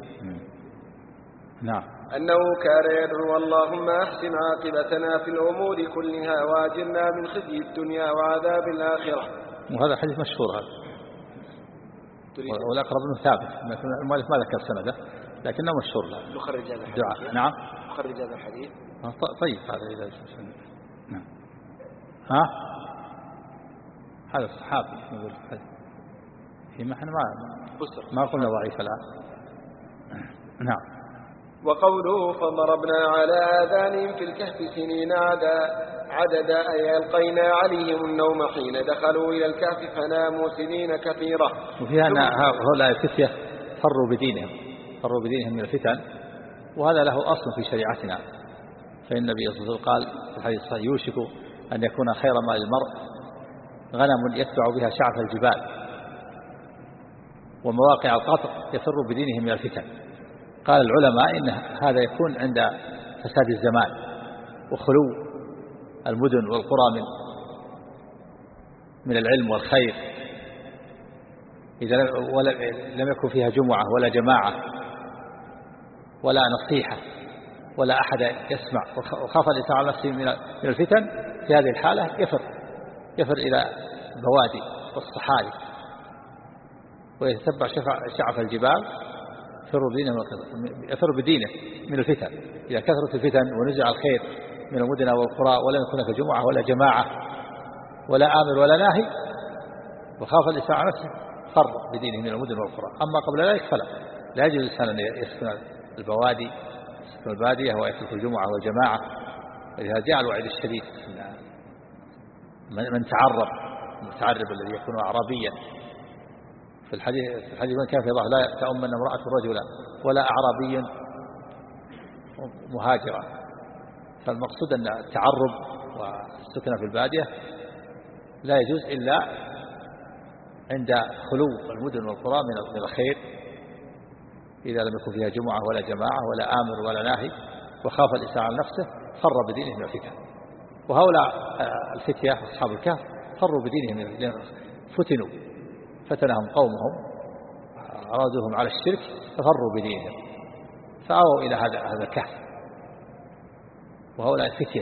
Speaker 2: نعم.
Speaker 3: أنه كان يدعو اللهم أحسن عاقبتنا في الأمور كلها وأجرنا من خزي الدنيا وعذاب الآخرة.
Speaker 2: وهذا حديث مشهور هذا، والأقرب أنه ثابت، المؤلف ما ذكر سنده لكنه مشهور له.
Speaker 3: نخرج هذا الحديث.
Speaker 2: نعم.
Speaker 3: نخرج هذا الحديث.
Speaker 2: طيب هذا إذا نعم. هذا الصحابي نقول ما احنا ما قلنا ضعيف الآن. نعم.
Speaker 3: وقوله فضربنا على آذانهم في الكهف سنين عددا أي ألقينا عليهم النوم حين دخلوا إلى الكهف فناموا سنين كثيرة.
Speaker 2: وفيها أن هؤلاء الفتية فروا بدينهم من الفتن، وهذا له أصل في شريعتنا، فإن النبي صلى الله عليه وسلم قال في الحديث الصحيح يوشك أن يكون خير مال المرء غنم يتبع بها شعف الجبال ومواقع القطر يفر بدينه من الفتن. قال العلماء إن هذا يكون عند فساد الزمان وخلو المدن والقرى من العلم والخير، إذا لم يكن فيها جمعة ولا جماعة ولا نصيحة ولا أحد يسمع، وخاف الإنسان على نفسه من الفتن، في هذه الحالة يفر إلى البوادي والصحاري ويتبع شعف الجبال يفر بدينه من الفتن. إذا كثرت الفتن ونزع الخير من المدن والقرى ولم يكن هناك جمعة ولا جماعة ولا آمر ولا ناهي وخاف الإنسان على نفسه فر بدينه من المدن والقرى. أما قبل ذلك فلا، لا يجوز الإنسان أن يسكن البوادي، يسكن البادية ويترك الجمعة والجماعة. ولهذا جاء الوعيد الشديد من تعرب، المتعرب الذي يكون أعرابيا. في الحديث من كان في الله لا تؤمن امرأة رجلا ولا أعرابي مهاجرا. فالمقصود أن التعرب والسكن في البادية لا يجوز إلا عند خلو المدن والقرى من الخير، إذا لم يكن فيها جمعة ولا جماعة ولا آمر ولا ناهي، وخاف الإنسان على نفسه فر بدينه من الفتن. وهؤلاء الفتية أصحاب الكهف فروا بدينهم، فتنهم قومهم أرادوهم على الشرك ففروا بدينهم فآووا إلى هذا الكهف. وهؤلاء الفتية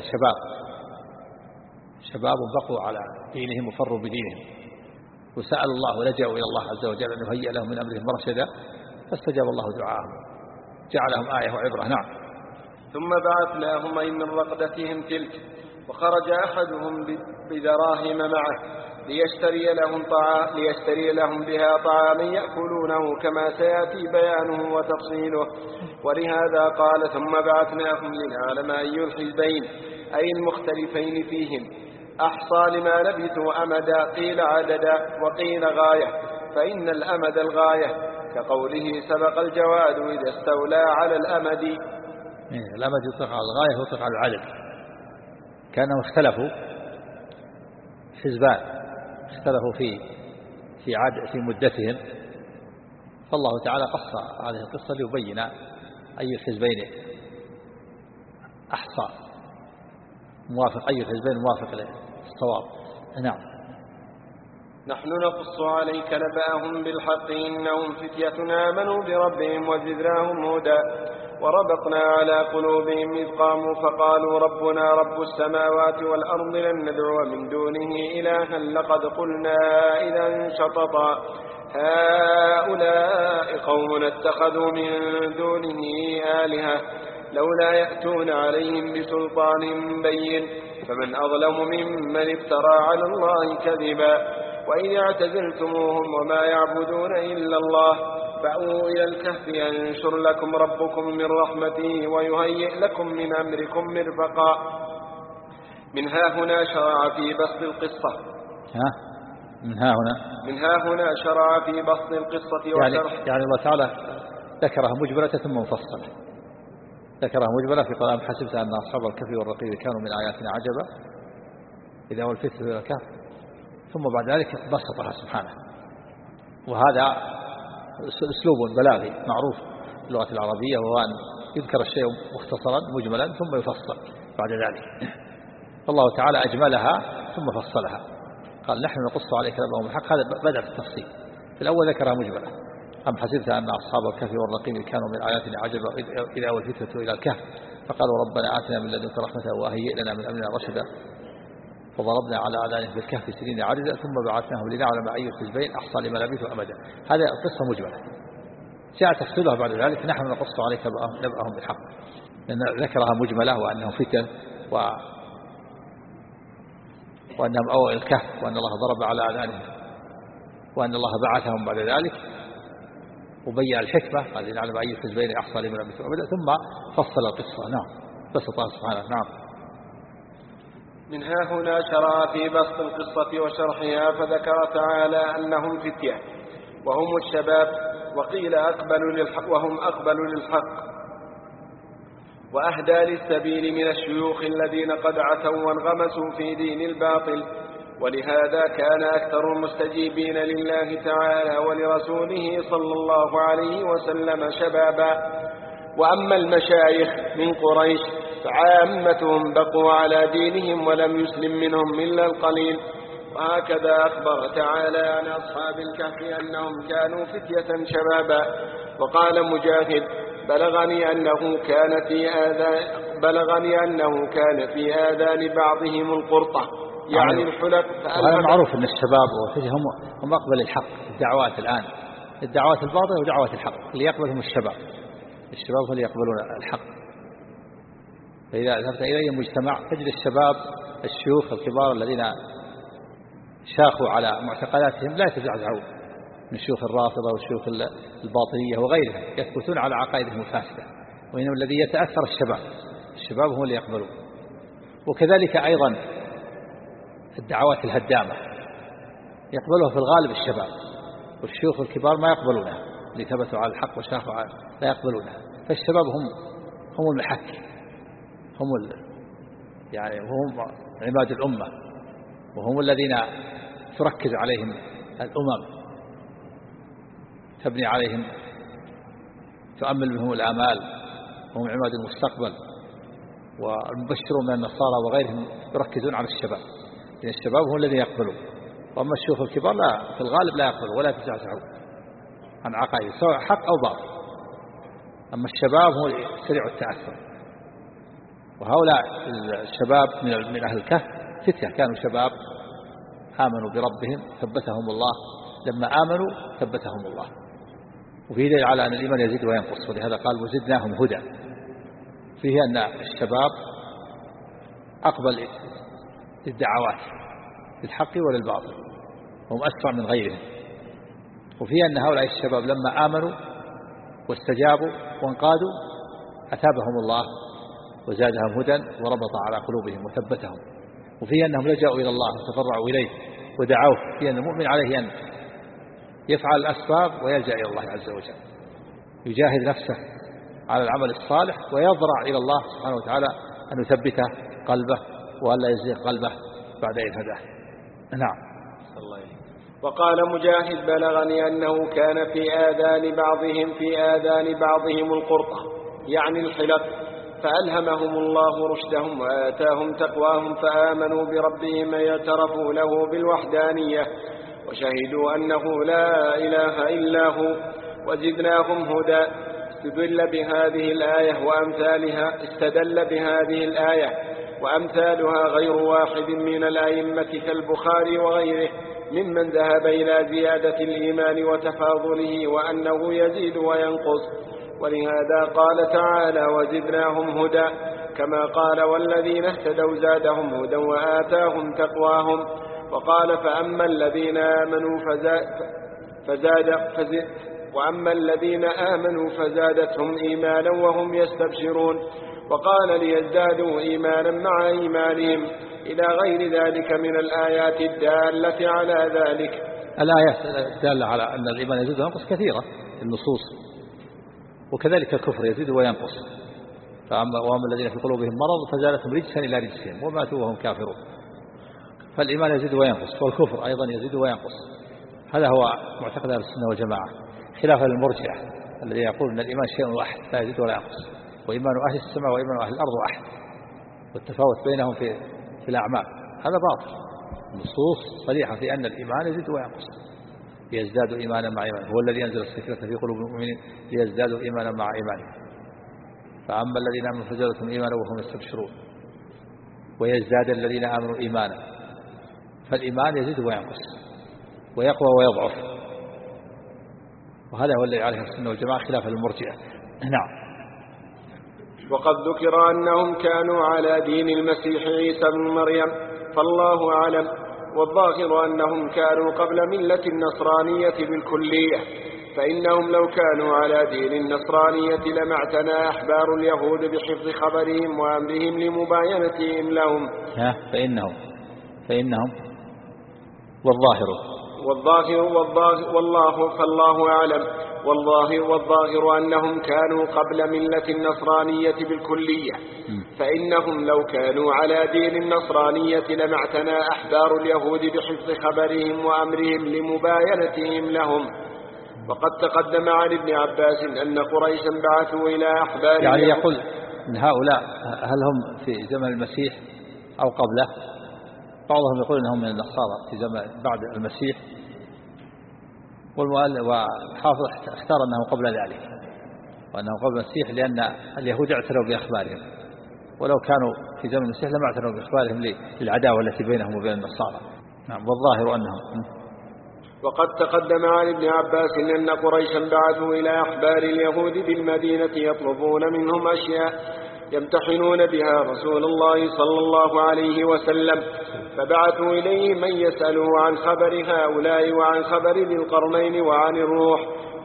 Speaker 2: شباب بقوا على دينهم وفروا بدينهم، وسألوا الله ولجأوا إلى الله عز وجل أن يهيئ لهم من أمرهم رشدا، فاستجاب الله دعاءهم جعلهم آية وعبرة. نعم.
Speaker 3: ثم بعثناهم أي من رقدتهم تلك، وخرج أحدهم بدراهم معه ليشتري لهم بها طعاما يأكلونه، كما سيأتي بيانه وتفصيله. ولهذا قال ثم بعثناهم لنعلم أي الحزبين أي المختلفين فيهم أحصى لما لبثوا أمدا، قيل عددا وقيل غاية، فإن الأمد الغاية، كقوله سبق الجواد إذا استولى على الأمد.
Speaker 2: الأمد يطلق على الغاية ويطلق على العدد. كانوا اختلفوا حزبان، اختلفوا في مدتهم، فالله تعالى قص هذه القصة ليبين أي الحزبين أحصى موافق، أي الحزبين موافق للصواب. نعم.
Speaker 3: نحن نقص عليك نبأهم بالحق إنهم فتية آمنوا بربهم وزدناهم هدى وربطنا على قلوبهم إذ قاموا فقالوا ربنا رب السماوات والأرض لن ندعو من دونه إلها لقد قلنا إذا شططا هؤلاء قوم اتخذوا من دونه آلهة لولا يأتون عليهم بسلطان بين فمن أظلم ممن افترى على الله كذبا. وإذ اعتزلتموهم وما يعبدون إلا الله فأووا إلى الكهف ينشر لكم ربكم من رحمته ويهيئ لكم من أمركم مرفقا. من ها هنا شرع في بسط القصة. من ها هنا شرع في بسط القصة وشرح.
Speaker 2: يعني الله تعالى ذكرها مجملة ثم مفصلة. ذكرها مجملة في قال حسبت أن أصحاب الكهف والرقيم كانوا من آياتنا عجبا إذا ولفت إلى الكهف، ثم بعد ذلك بسطها سبحانه. وهذا أسلوب بلاغي معروف في اللغة العربية، وهو أن يذكر الشيء مختصرا مجملا ثم يفصل بعد ذلك. فالله تعالى أجملها ثم فصلها، قال نحن نقص عليك نبأهم بالحق. هذا بدأ في التفصيل. في الأول ذكرها مجملة، أم حسبت أن أصحاب الكهف والرقيم كانوا من آياتنا عجبا إذا أوى الفتنة إلى الكهف فقالوا ربنا آتنا من لدنك رحمة وهيئ لنا من أمرنا رشدا فضربنا على أذانهم في الكهف سنين عددا ثم بعثناهم لنعلم أي الحزبين أحصى لما لبثوا أمدا. هذا قصة مجملة جاء تفصيلها بعد ذلك. نحن نقص عليك نبأهم بالحق، ذكرها مجملة وأنهم فتن وأنهم أووا الكهف وأن الله ضرب على أذانهم وأن الله بعثهم بعد ذلك وبين الحكمة الذي نعلم أي الحزبين أحصى لما لبثوا أمدا ثم فصل القصة. نعم. بسط الله سبحانه. نعم.
Speaker 3: من ها هنا شرع في بسط القصة وشرحها فذكر تعالى أنهم فتية وهم الشباب، وقيل وهم أقبلوا للحق وأهدى للسبيل من الشيوخ الذين قد عتوا وانغمسوا في دين الباطل. ولهذا كان أكثر المستجيبين لله تعالى ولرسوله صلى الله عليه وسلم شبابا. وأما المشايخ من قريش فعامتهم بقوا على دينهم ولم يسلم منهم إلا القليل. وهكذا أخبر تعالى عن أصحاب الكهف أنهم كانوا فتية شبابا. وقال مجاهد بلغني أنه كان في آذان بعضهم القرطة يعني الحلق.
Speaker 2: وهذا معروف أن الشباب والفتية هم أقبل الحق. الدعوات الآن الدعوات الباطلة ودعوات الحق اللي يقبلهم الشباب اللي يقبلون الحق. فإذا ذهبت إلى مجتمع تجد الشباب الشيوخ الكبار الذين شاخوا على معتقداتهم لا يتزعزعون من شيوخ الرافضة والشيوخ الباطنية وغيرهم يثبتون على عقائدهم الفاسدة، وإنما الذي يتأثر الشباب هم اللي يقبلون. وكذلك أيضا الدعوات الهدامة يقبلها في الغالب الشباب، والشيوخ الكبار ما يقبلونها، اللي ثبتوا على الحق وشافوا لا يقبلونها. فالشباب هم المحك، يعني هم عماد الأمة، وهم الذين تركز عليهم الأمم، تبني عليهم، تؤمل منهم الآمال، وهم عماد المستقبل. والمبشرون من النصارى وغيرهم يركزون على الشباب، لأن الشباب هم الذين يقبلون، وأما الشيوخ الكبار لا، في الغالب لا يقبلون ولا يتزعزعون عن عقائد سواء حق أو باطل. أما الشباب هو سريع التأثر. وهؤلاء الشباب من أهل الكهف فتية، كانوا شباب آمنوا بربهم ثبتهم الله، لما آمنوا ثبتهم الله. وفيه دليل على أن الإيمان يزيد وينقص، ولهذا قال وزدناهم هدى. فيه أن الشباب أقبل للدعوات للحق وللباطل، هم أسرع من غيرهم. وفيه أن هؤلاء الشباب لما آمنوا واستجابوا وانقادوا أثابهم الله وزادهم هدى وربط على قلوبهم وثبتهم. وفيه أنهم لجأوا إلى الله وتفرعوا إليه ودعوه. فيه أن المؤمن عليه أن يفعل الأسباب ويلجأ إلى الله عز وجل، يجاهد نفسه على العمل الصالح ويضرع إلى الله سبحانه وتعالى أن يثبت قلبه وألا يزيغ قلبه بعد إذ هداه. نعم.
Speaker 3: وقال مجاهد بلغني أنه كان في آذان بعضهم القرطة، يعني الحلق، فألهمهم الله رشدهم وآتاهم تقواهم فآمنوا بربهم اعترفوا له بالوحدانية وشهدوا أنه لا إله إلا هو وزدناهم هدى. استدل بهذه الآية وأمثالها غير واحد من الأئمة كالبخاري وغيره ممن ذهب إلى زيادة الإيمان وتفاضله وأنه يزيد وينقص. ولهذا قال تعالى وزدناهم هدى، كما قال والذين اهتدوا زادهم هدى وآتاهم تقواهم. وقال فأما الذين آمنوا فزادتهم إيمانا وهم يستبشرون. وقال ليزدادوا إيمانا مع إيمانهم إلى غير ذلك من الآيات الدالة على ذلك.
Speaker 2: الآيات الدالة على أن الإيمان يزيد وينقص كثيرة النصوص، وكذلك الكفر يزيد وينقص. وأما الذين في قلوبهم مرض فزادتهم رجسا إلى رجسهم وماتوا وهم كافرون. فالإيمان يزيد وينقص، والكفر أيضا يزيد وينقص. هذا هو معتقد أهل السنة والجماعة، خلافا للمرجئة الذي يقول أن الإيمان شيء واحد لا يزيد ولا ينقص، وإيمان أهل السماء وإيمان أهل الأرض واحد، والتفاوت بينهم في الأعمال. هذا باطل. النصوص صريحة في أن الإيمان يزيد وينقص، ليزدادوا إيمانا مع إيمان. هو الذي أنزل السكينة في قلوب المؤمنين ليزدادوا إيمانا مع إيمانهم. فأما الذين آمنوا فزادتهم إيمانا وهم يستبشرون، ويزداد الذين آمنوا إيمانا. فالإيمان يزيد وينقص ويقوى ويضعف، وهذا هو الذي عليه السنة والجماعة خلافا للمرجئة. نعم.
Speaker 3: وقد ذكر أنهم كانوا على دين المسيح عيسى بن مريم فالله أعلم، والظاهر أنهم كانوا قبل ملة النصرانية بالكلية، فإنهم لو كانوا على دين النصرانية لما اعتنى أحبار اليهود بحفظ خبرهم وأمرهم لمباينتهم لهم.
Speaker 2: فإنهم
Speaker 3: فالله أعلم. والظاهر أنهم كانوا قبل ملة النصرانية بالكلية، فإنهم لو كانوا على دين النصرانية لما اعتنى أحبار اليهود بحفظ خبرهم وأمرهم لمباينتهم لهم. وقد تقدم عن ابن عباس أن قريشا بعثوا إلى أحبار
Speaker 2: يعني يقول إن هؤلاء هل هم في زمن المسيح أو قبله؟ بعضهم يقول أنهم من النصارى في زمن بعد المسيح، والحافظ اختار أنه قبل ذلك وأنه قبل المسيح، لأن اليهود اعتنوا بأخبارهم، ولو كانوا في زمن المسيح لم اعتنوا بأخبارهم للعداوة التي بينهم وبين النصارى. نعم. والظاهر أنهم.
Speaker 3: وقد تقدم عن ابن عباس أن قريشا بعثوا إلى أحبار اليهود بالمدينة يطلبون منهم أشياء يمتحنون بها رسول الله صلى الله عليه وسلم، فبعثوا إليه من يسأله عن خبر هؤلاء وعن خبر ذي القرنين وعن الروح،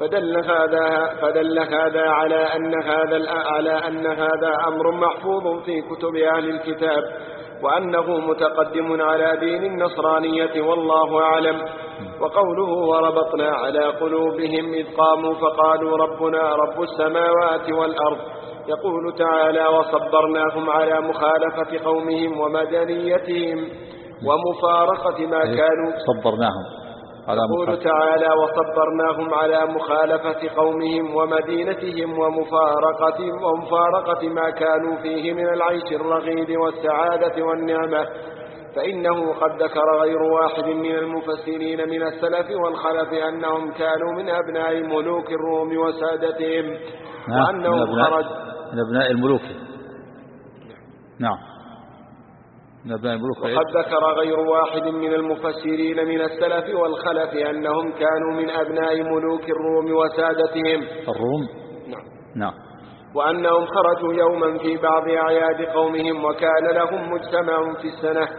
Speaker 3: فدل هذا على أن هذا أمر محفوظ في كتب أهل الكتاب، وأنه متقدم على دين النصرانية والله أعلم. وقوله وربطنا على قلوبهم إذ قاموا فقالوا ربنا رب السماوات والأرض، يقول تعالى وصبرناهم على مخالفة قومهم ومدنيتهم ومفارقة ما كانوا يقول تعالى وصبرناهم على مخالفة قومهم ومدينتهم ومفارقة ما كانوا فيه من العيش الرغيد والسعادة والنعمة، فإنه قد ذكر غير واحد من المفسرين من السلف والخلف أنهم كانوا من أبناء ملوك الروم وسادتهم، وأنهم
Speaker 2: من أبناء الملوك. نعم.
Speaker 3: وقد ذكر غير واحد من المفسرين من السلف والخلف أنهم كانوا من أبناء ملوك الروم وسادتهم
Speaker 2: الروم. نعم.
Speaker 3: وأنهم خرجوا يوما في بعض أعياد قومهم، وكان لهم مجتمع في السنة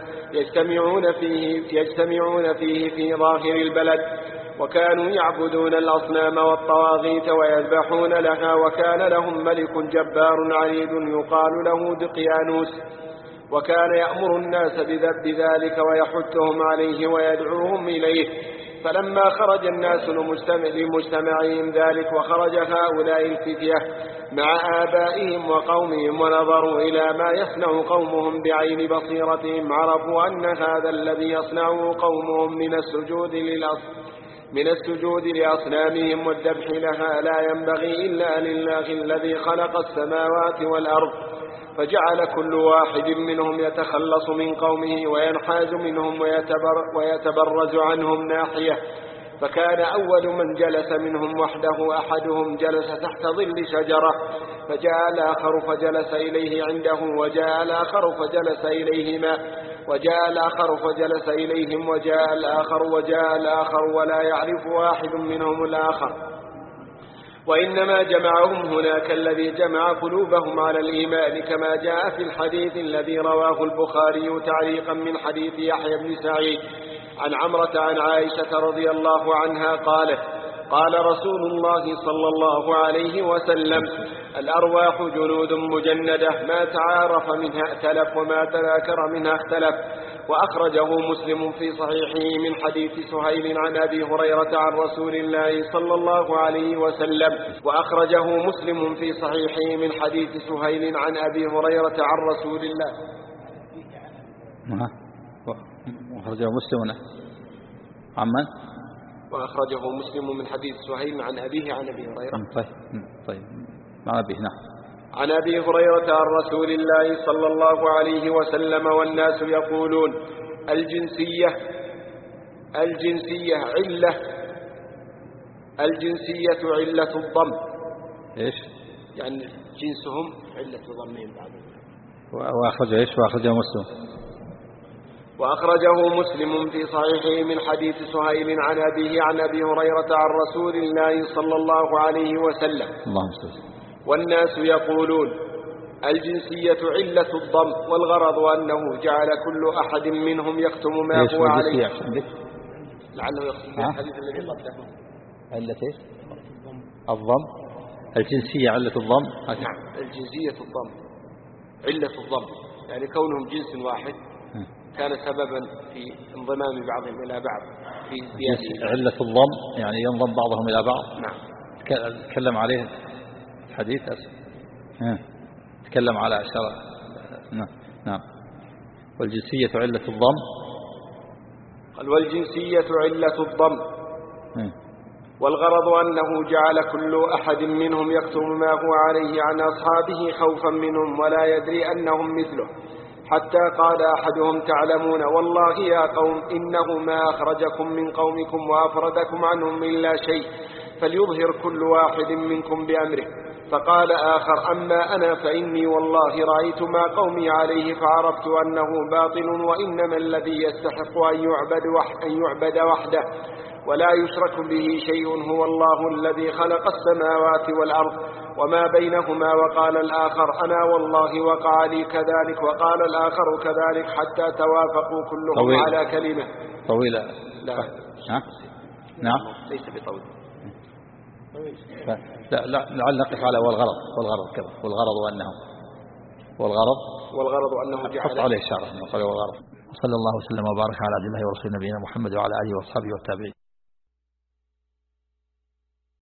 Speaker 3: يجتمعون فيه في ظاهر البلد، وكانوا يعبدون الأصنام والطواغيت ويذبحون لها، وكان لهم ملك جبار عنيد يقال له دقيانوس، وكان يأمر الناس بذلك ويحثهم عليه ويدعوهم إليه. فلما خرج الناس لمجتمعهم ذلك وخرج هؤلاء الفتية مع آبائهم وقومهم ونظروا إلى ما يصنع قومهم بعين بصيرتهم، عرفوا أن هذا الذي يصنعه قومهم من السجود لأصنامهم والذبح لها لا ينبغي إلا لله الذي خلق السماوات والأرض، فجعل كل واحد منهم يتخلص من قومه وينحاز منهم ويتبرز عنهم ناحية. فكان أول من جلس منهم وحده أحدهم جلس تحت ظل شجرة، فجاء الآخر فجلس إليه عنده، وجاء الآخر فجلس إليهما، وجاء الآخر فجلس إليهم، وجاء الآخر ولا يعرف واحد منهم الآخر، وإنما جمعهم هناك الذي جمع قلوبهم على الإيمان، كما جاء في الحديث الذي رواه البخاري تعليقا من حديث يحيى بن سعيد عن عمرة عن عائشة رضي الله عنها قالت: قال رسول الله صلى الله عليه وسلم: الأرواح جنود مجندة، ما تعارف منها ائتلف وما تذاكر منها اختلف. وأخرجه مسلم في صحيحه من حديث سهيل عن أبي هريرة عن رسول الله صلى الله عليه وسلم. وأخرجه مسلم في صحيحه من حديث سهيل عن أبي هريرة عن رسول الله.
Speaker 2: وأخرجه مسلم عمن؟
Speaker 3: وأخرجه مسلم من حديث سهيل عن أبيه عن أبي هريرة.
Speaker 2: طيب مع أبيه. نعم.
Speaker 3: عن أبي هريرة عن رسول الله صلى الله عليه وسلم: والناس يقولون الجنسية علة الضم.
Speaker 2: إيش؟
Speaker 3: يعني جنسهم علة ضمهم بعضهم.
Speaker 2: وأخرجه مسلم.
Speaker 3: وأخرجه مسلم في صحيحه من حديث سهيل عن أبيه عن أبي هريرة عن رسول الله صلى الله عليه وسلم:
Speaker 2: اللهم صل.
Speaker 3: والناس يقولون الجنسية علة الضم، والغرض أنه جعل كل أحد منهم يكتم ما هو عليه. لعله يقصد الحديث الذي قبله.
Speaker 2: علة ايش؟ الضم. الجنسية علة الضم.
Speaker 3: نعم، الجنسية الضم، علة الضم، يعني كونهم جنس واحد كان سببا في انضمام بعضهم إلى بعض في سياسة.
Speaker 2: علة الضم يعني ينضم بعضهم إلى بعض.
Speaker 3: نعم.
Speaker 2: تكلم عليه حديث تكلم على عشرة. نعم. والجنسية علة الضم.
Speaker 3: قال: والجنسية علة الضم، والغرض أنه جعل كل أحد منهم يكتم ما هو عليه عن أصحابه خوفا منهم ولا يدري أنهم مثله، حتى قال أحدهم: تعلمون والله يا قوم إنه ما أخرجكم من قومكم وأفردكم عنهم إلا شيء، فليظهر كل واحد منكم بأمره. فقال آخر: أما أنا فإني والله رأيت ما قومي عليه فعرفت أنه باطل، وإنما الذي يستحق أن يعبد وحده ولا يشرك به شيء هو الله الذي خلق السماوات والأرض وما بينهما، وقال الآخر أنا والله وقع لي كذلك، وقال الآخر كذلك، حتى توافقوا كلهم على كلمة
Speaker 2: طويلة.
Speaker 3: لا
Speaker 2: نعم
Speaker 3: ليس بطويل.
Speaker 2: لا لعل نقف على والغرض كذا، والغرض أنه حط عليه إشارة والغرض. صلى الله وسلم وبارك على عبد الله ورسول نبينا محمد وعلى آله وأصحابه والتابعين.